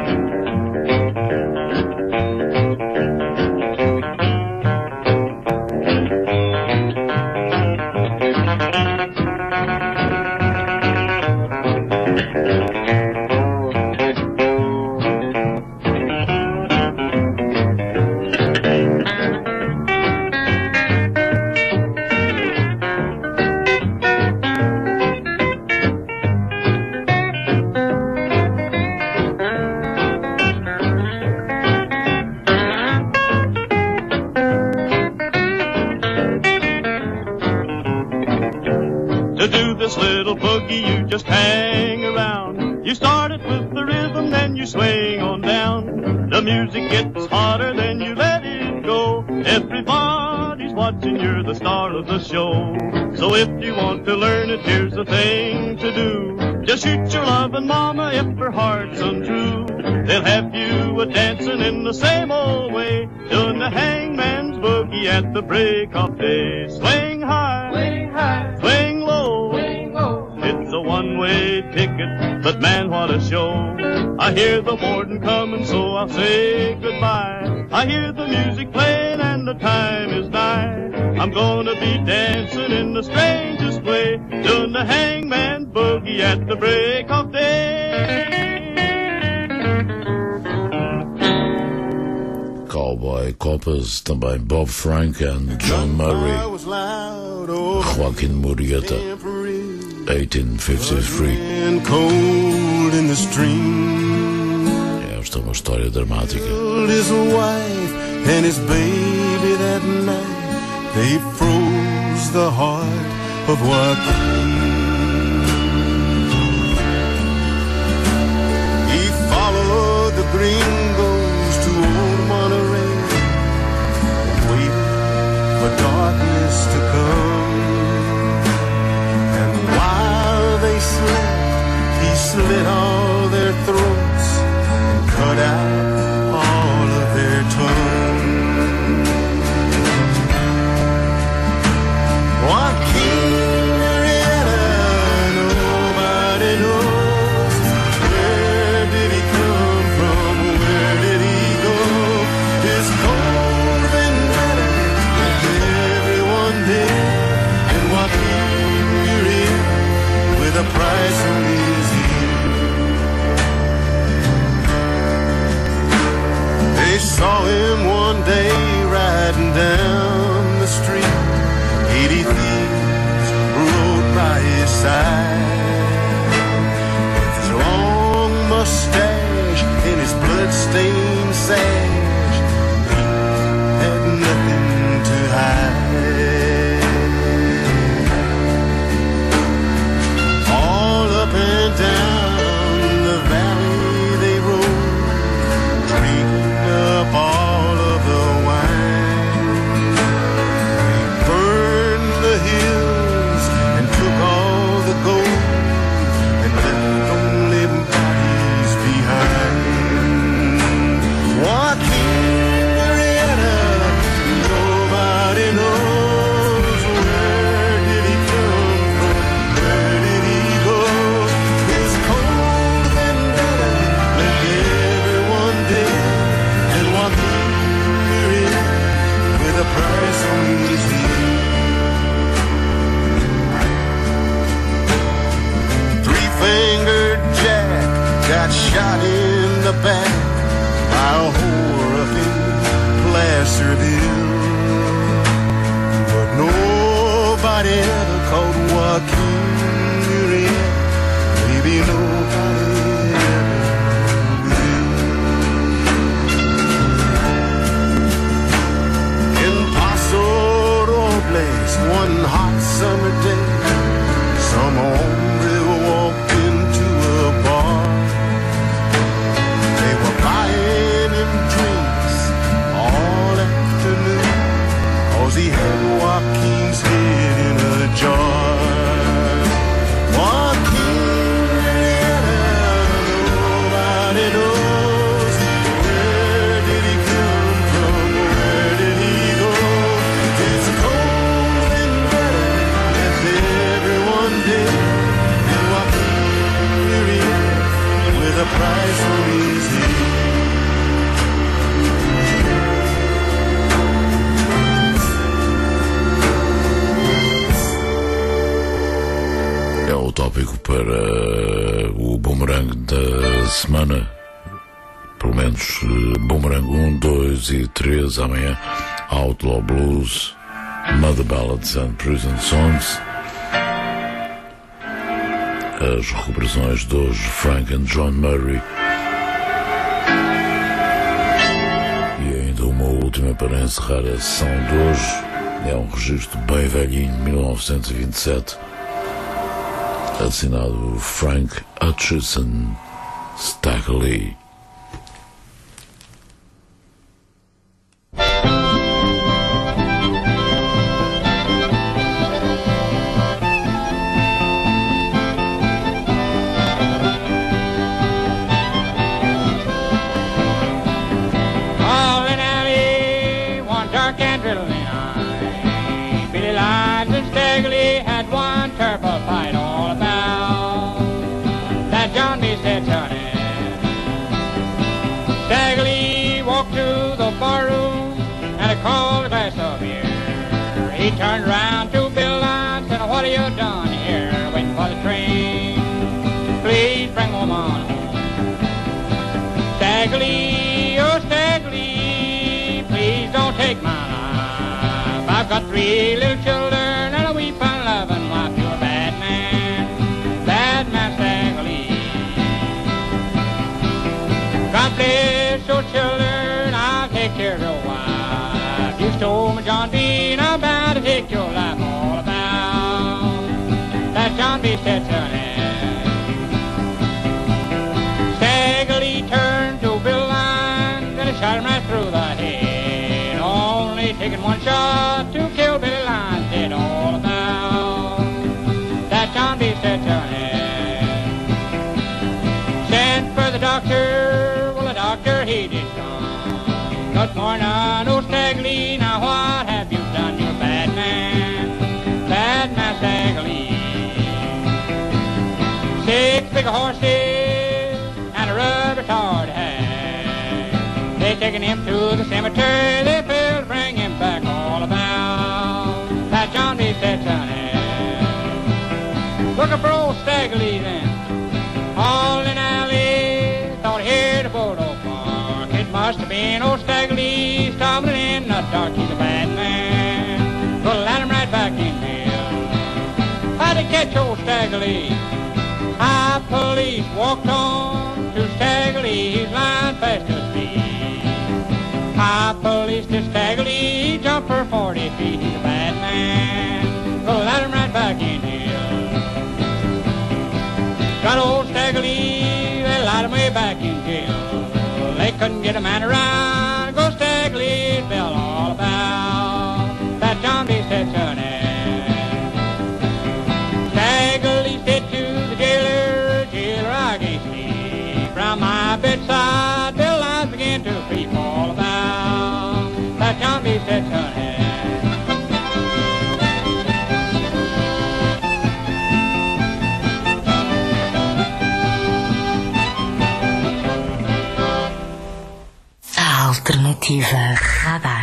So if you want to learn it, here's the thing to do. Just shoot your loving mama if her heart's untrue. They'll have you a-dancing in the same old way, doing the hangman's boogie at the break of day. Swing high, swing high, swing low, swing low. It's a one-way ticket, but man, what a show. I hear the warden coming, so I'll say goodbye. I hear the music playing and the time is nigh. I'm gonna be dancing in the strangest way, doing the hangman's boogie at the break of day. Cowboy Coppers, também Bob Frank and John Murray. Joaquin Murrieta, eighteen fifty-three. Esta é uma história dramática. His wife and his baby that night. They froze the heart of Joaquin. He followed the gringos to old Monterey, waited for darkness to come. They saw him one day riding down the street. Eighty thieves rode by his side. With his long mustache and his blood-stained sash, he had nothing to hide. All up and down the valley they rode, drinking up all of the wine. They burned the hills and took all the gold and left only bodies behind. Joaquin Murrieta, nobody knows. Where did he come from? Where did he go? His cold vendetta left everyone dead, and Joaquin Murrieta with a price on his head. Three-fingered Jack got shot in the back by a whore up in Placerville. But nobody ever caught Joaquin Murrieta. Maybe nobody ever will. In Paso Robles, one hot summer day, some hombre walked into a bar. They were buying him drinks all afternoon, 'cause he had Joaquin's head in a jar. Joaquin Murrieta, nobody knows. Where did he come from? Where did he go? His cold and better left everyone dead, and Joaquin Murrieta with a price on his head. É o tópico para o Boomerang da semana. Pelo menos eh, Boomerang um, dois e três amanhã. Outlaw Blues, Mother Ballads and Prison Songs. As recuperações de hoje, Frank and John Murray. E ainda uma última para encerrar a sessão de hoje. É um registro bem velhinho, mil novecentos e vinte e sete. Assinado Frank Hutchison Stackley. All in alley, one dark and drizzling night, Billy Lyons and Stagley had one terrible fight all about that John B. said, Johnny. Stagley walked to the barroom and he called a glass of beer. He turned around to Bill Lyons and said, what have you done here, waiting for the train? Please bring woman home. Stagley, oh Stagley, please don't take my life. I've got three little children and a wee fun loving wife. You're a bad man, bad man Stagley. God bless your children, I'll take care of your wife. You stole my John B, and I'm bound to take your life all about that John B. said, Sonny. Stagley turned to Bill Lyons and he shot him right through the head. Only taking one shot to kill Billy Lyons, dead all about that John B. said, Sonny. Sent for the doctor, well the doctor he did come. Good morning, oh Stagley, now what have you done? You're a bad man, bad man Stagley. Six big horses and a rubber tarred hat. They taken him to the cemetery, they failed to bring him back all about that John B. said, Sonny. Looking for old Stagley then, all in alley, thought he heard a bulldog bark. His It must have been old Staggerly stumbling in the dark. He's a bad man. Gonna let him right back in hell. How'd they catch old Staggerly? High police walked on to Staggerly. He's lying fast asleep. High police to Staggerly. Jump for forty feet. He's a bad man. Gonna let him right back in hell. Got old Staggerly. They lied him way back in jail. They couldn't get a man around. Go Staggerly, tell all about that John B. Stetson. Staggerly said to the jailer, jailer, I can't sleep. From my bedside, till lines begin to creep all about that John B. Stetson. Alternativa Radar.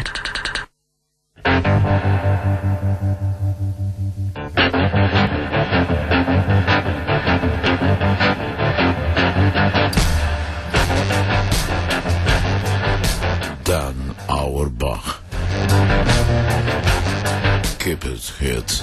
Dan Auerbach. Keep it hit.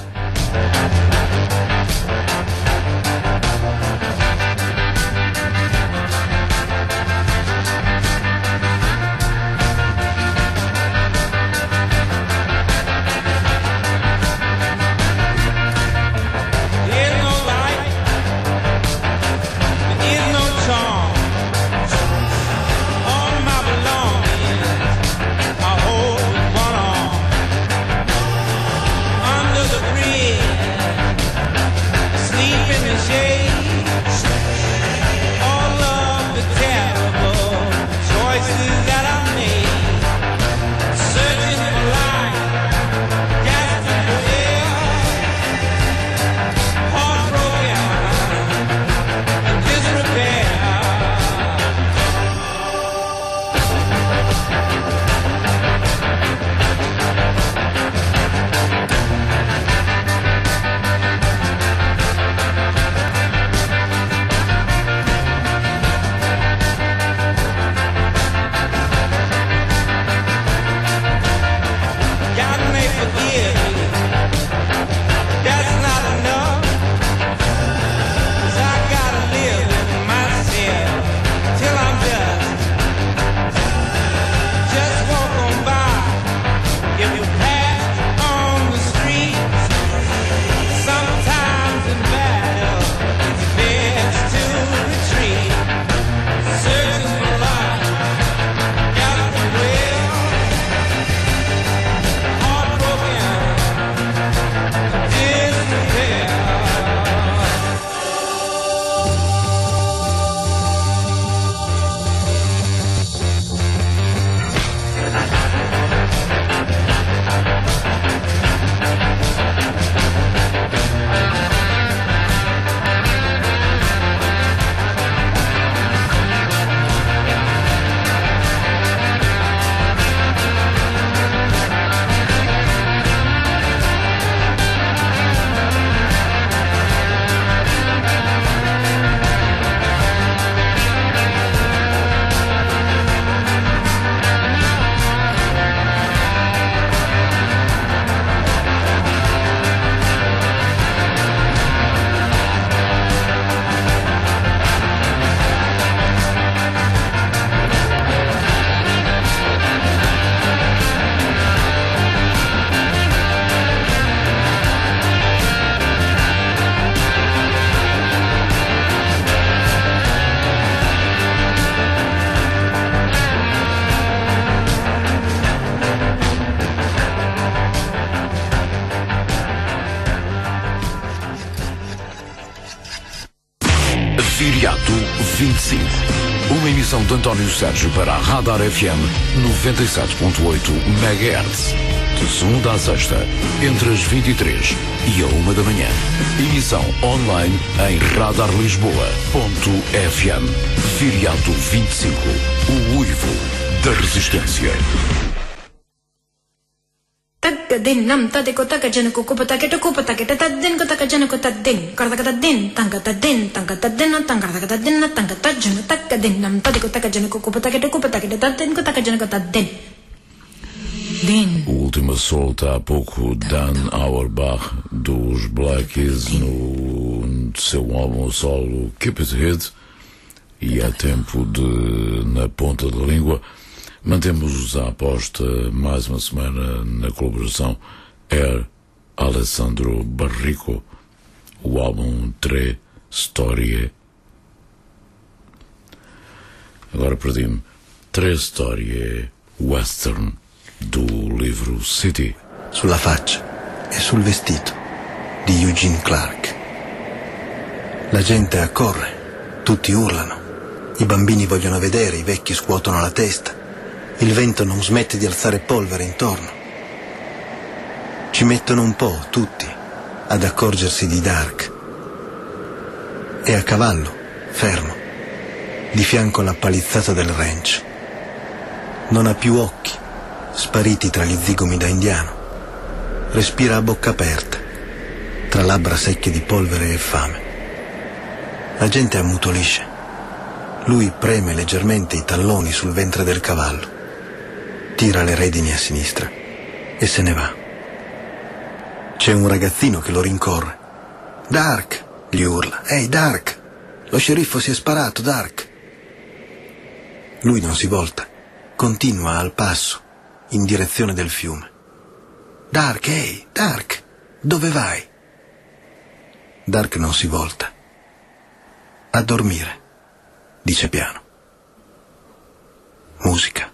Viriato vinte e cinco. Uma emissão de António Sérgio para a Radar F M noventa e sete ponto oito megahertz. De segunda à sexta, entre as vinte e três e a uma da manhã. Emissão online em radar lisboa ponto f m. Viriato vinte e cinco. O uivo da resistência. Tagadin nam tadeko takajanako kupatake kupatake tadin ko takajanako tadin kardakatadin tangatadin tangatadin tangatadin tangatadin takadin nam tadeko takajanako kupatake kupatake tadin ko takajanako tadin. O último solta há pouco Dan Auerbach dos Black Keys no seu álbum solo Keep It Hid, e há tempo de, na ponta da língua, mantemos a aposta mais uma semana na colaboração Air Alessandro Barrico, o álbum Tre Storie. Agora perdi-me. Tre Storie Western, do livro City. Sulla faccia e sul vestito di Eugene Clark. La gente accorre, tutti urlano, i bambini vogliono vedere, i vecchi scuotono la testa, il vento non smette di alzare polvere intorno. Ci mettono un po', tutti, ad accorgersi di Dark. È a cavallo, fermo, di fianco alla palizzata del ranch. Non ha più occhi, spariti tra gli zigomi da indiano. Respira a bocca aperta, tra labbra secche di polvere e fame. La gente ammutolisce. Lui preme leggermente i talloni sul ventre del cavallo, tira le redini a sinistra e se ne va. C'è un ragazzino che lo rincorre. Dark, gli urla. Ehi, Dark, lo sceriffo si è sparato, Dark. Lui non si volta, continua al passo in direzione del fiume. Dark, ehi, Dark, dove vai? Dark non si volta. A dormire, dice piano. Musica.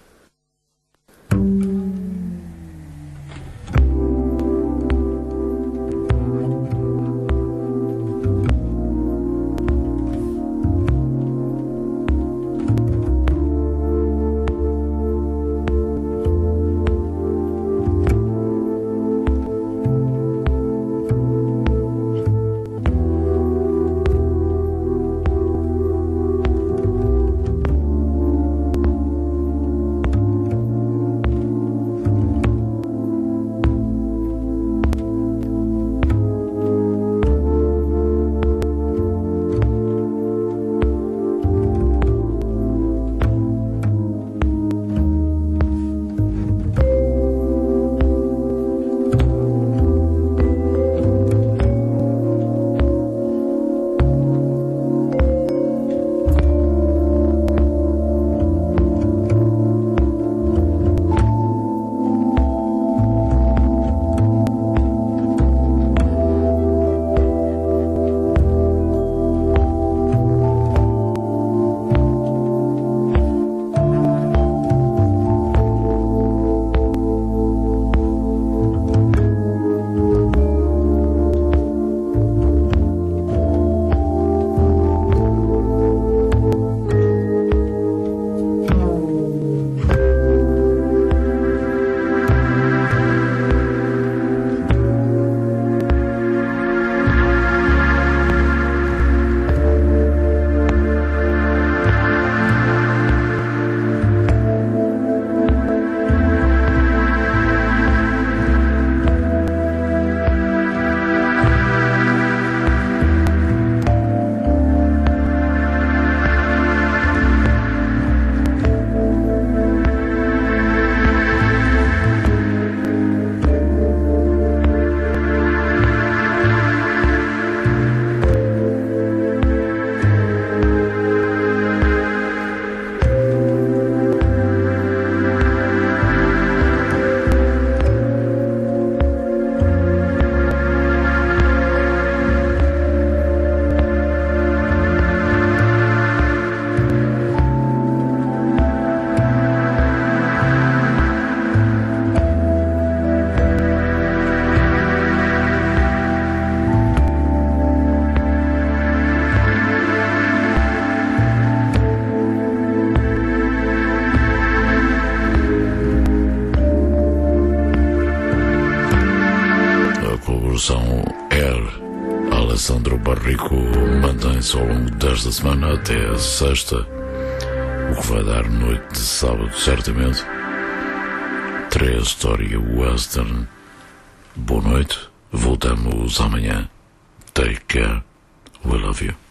Air Alessandro Barrico mantém-se ao longo desta semana até a sexta, o que vai dar noite de sábado certamente. Três Story Western boa noite. Voltamos amanhã. Take care. We love you.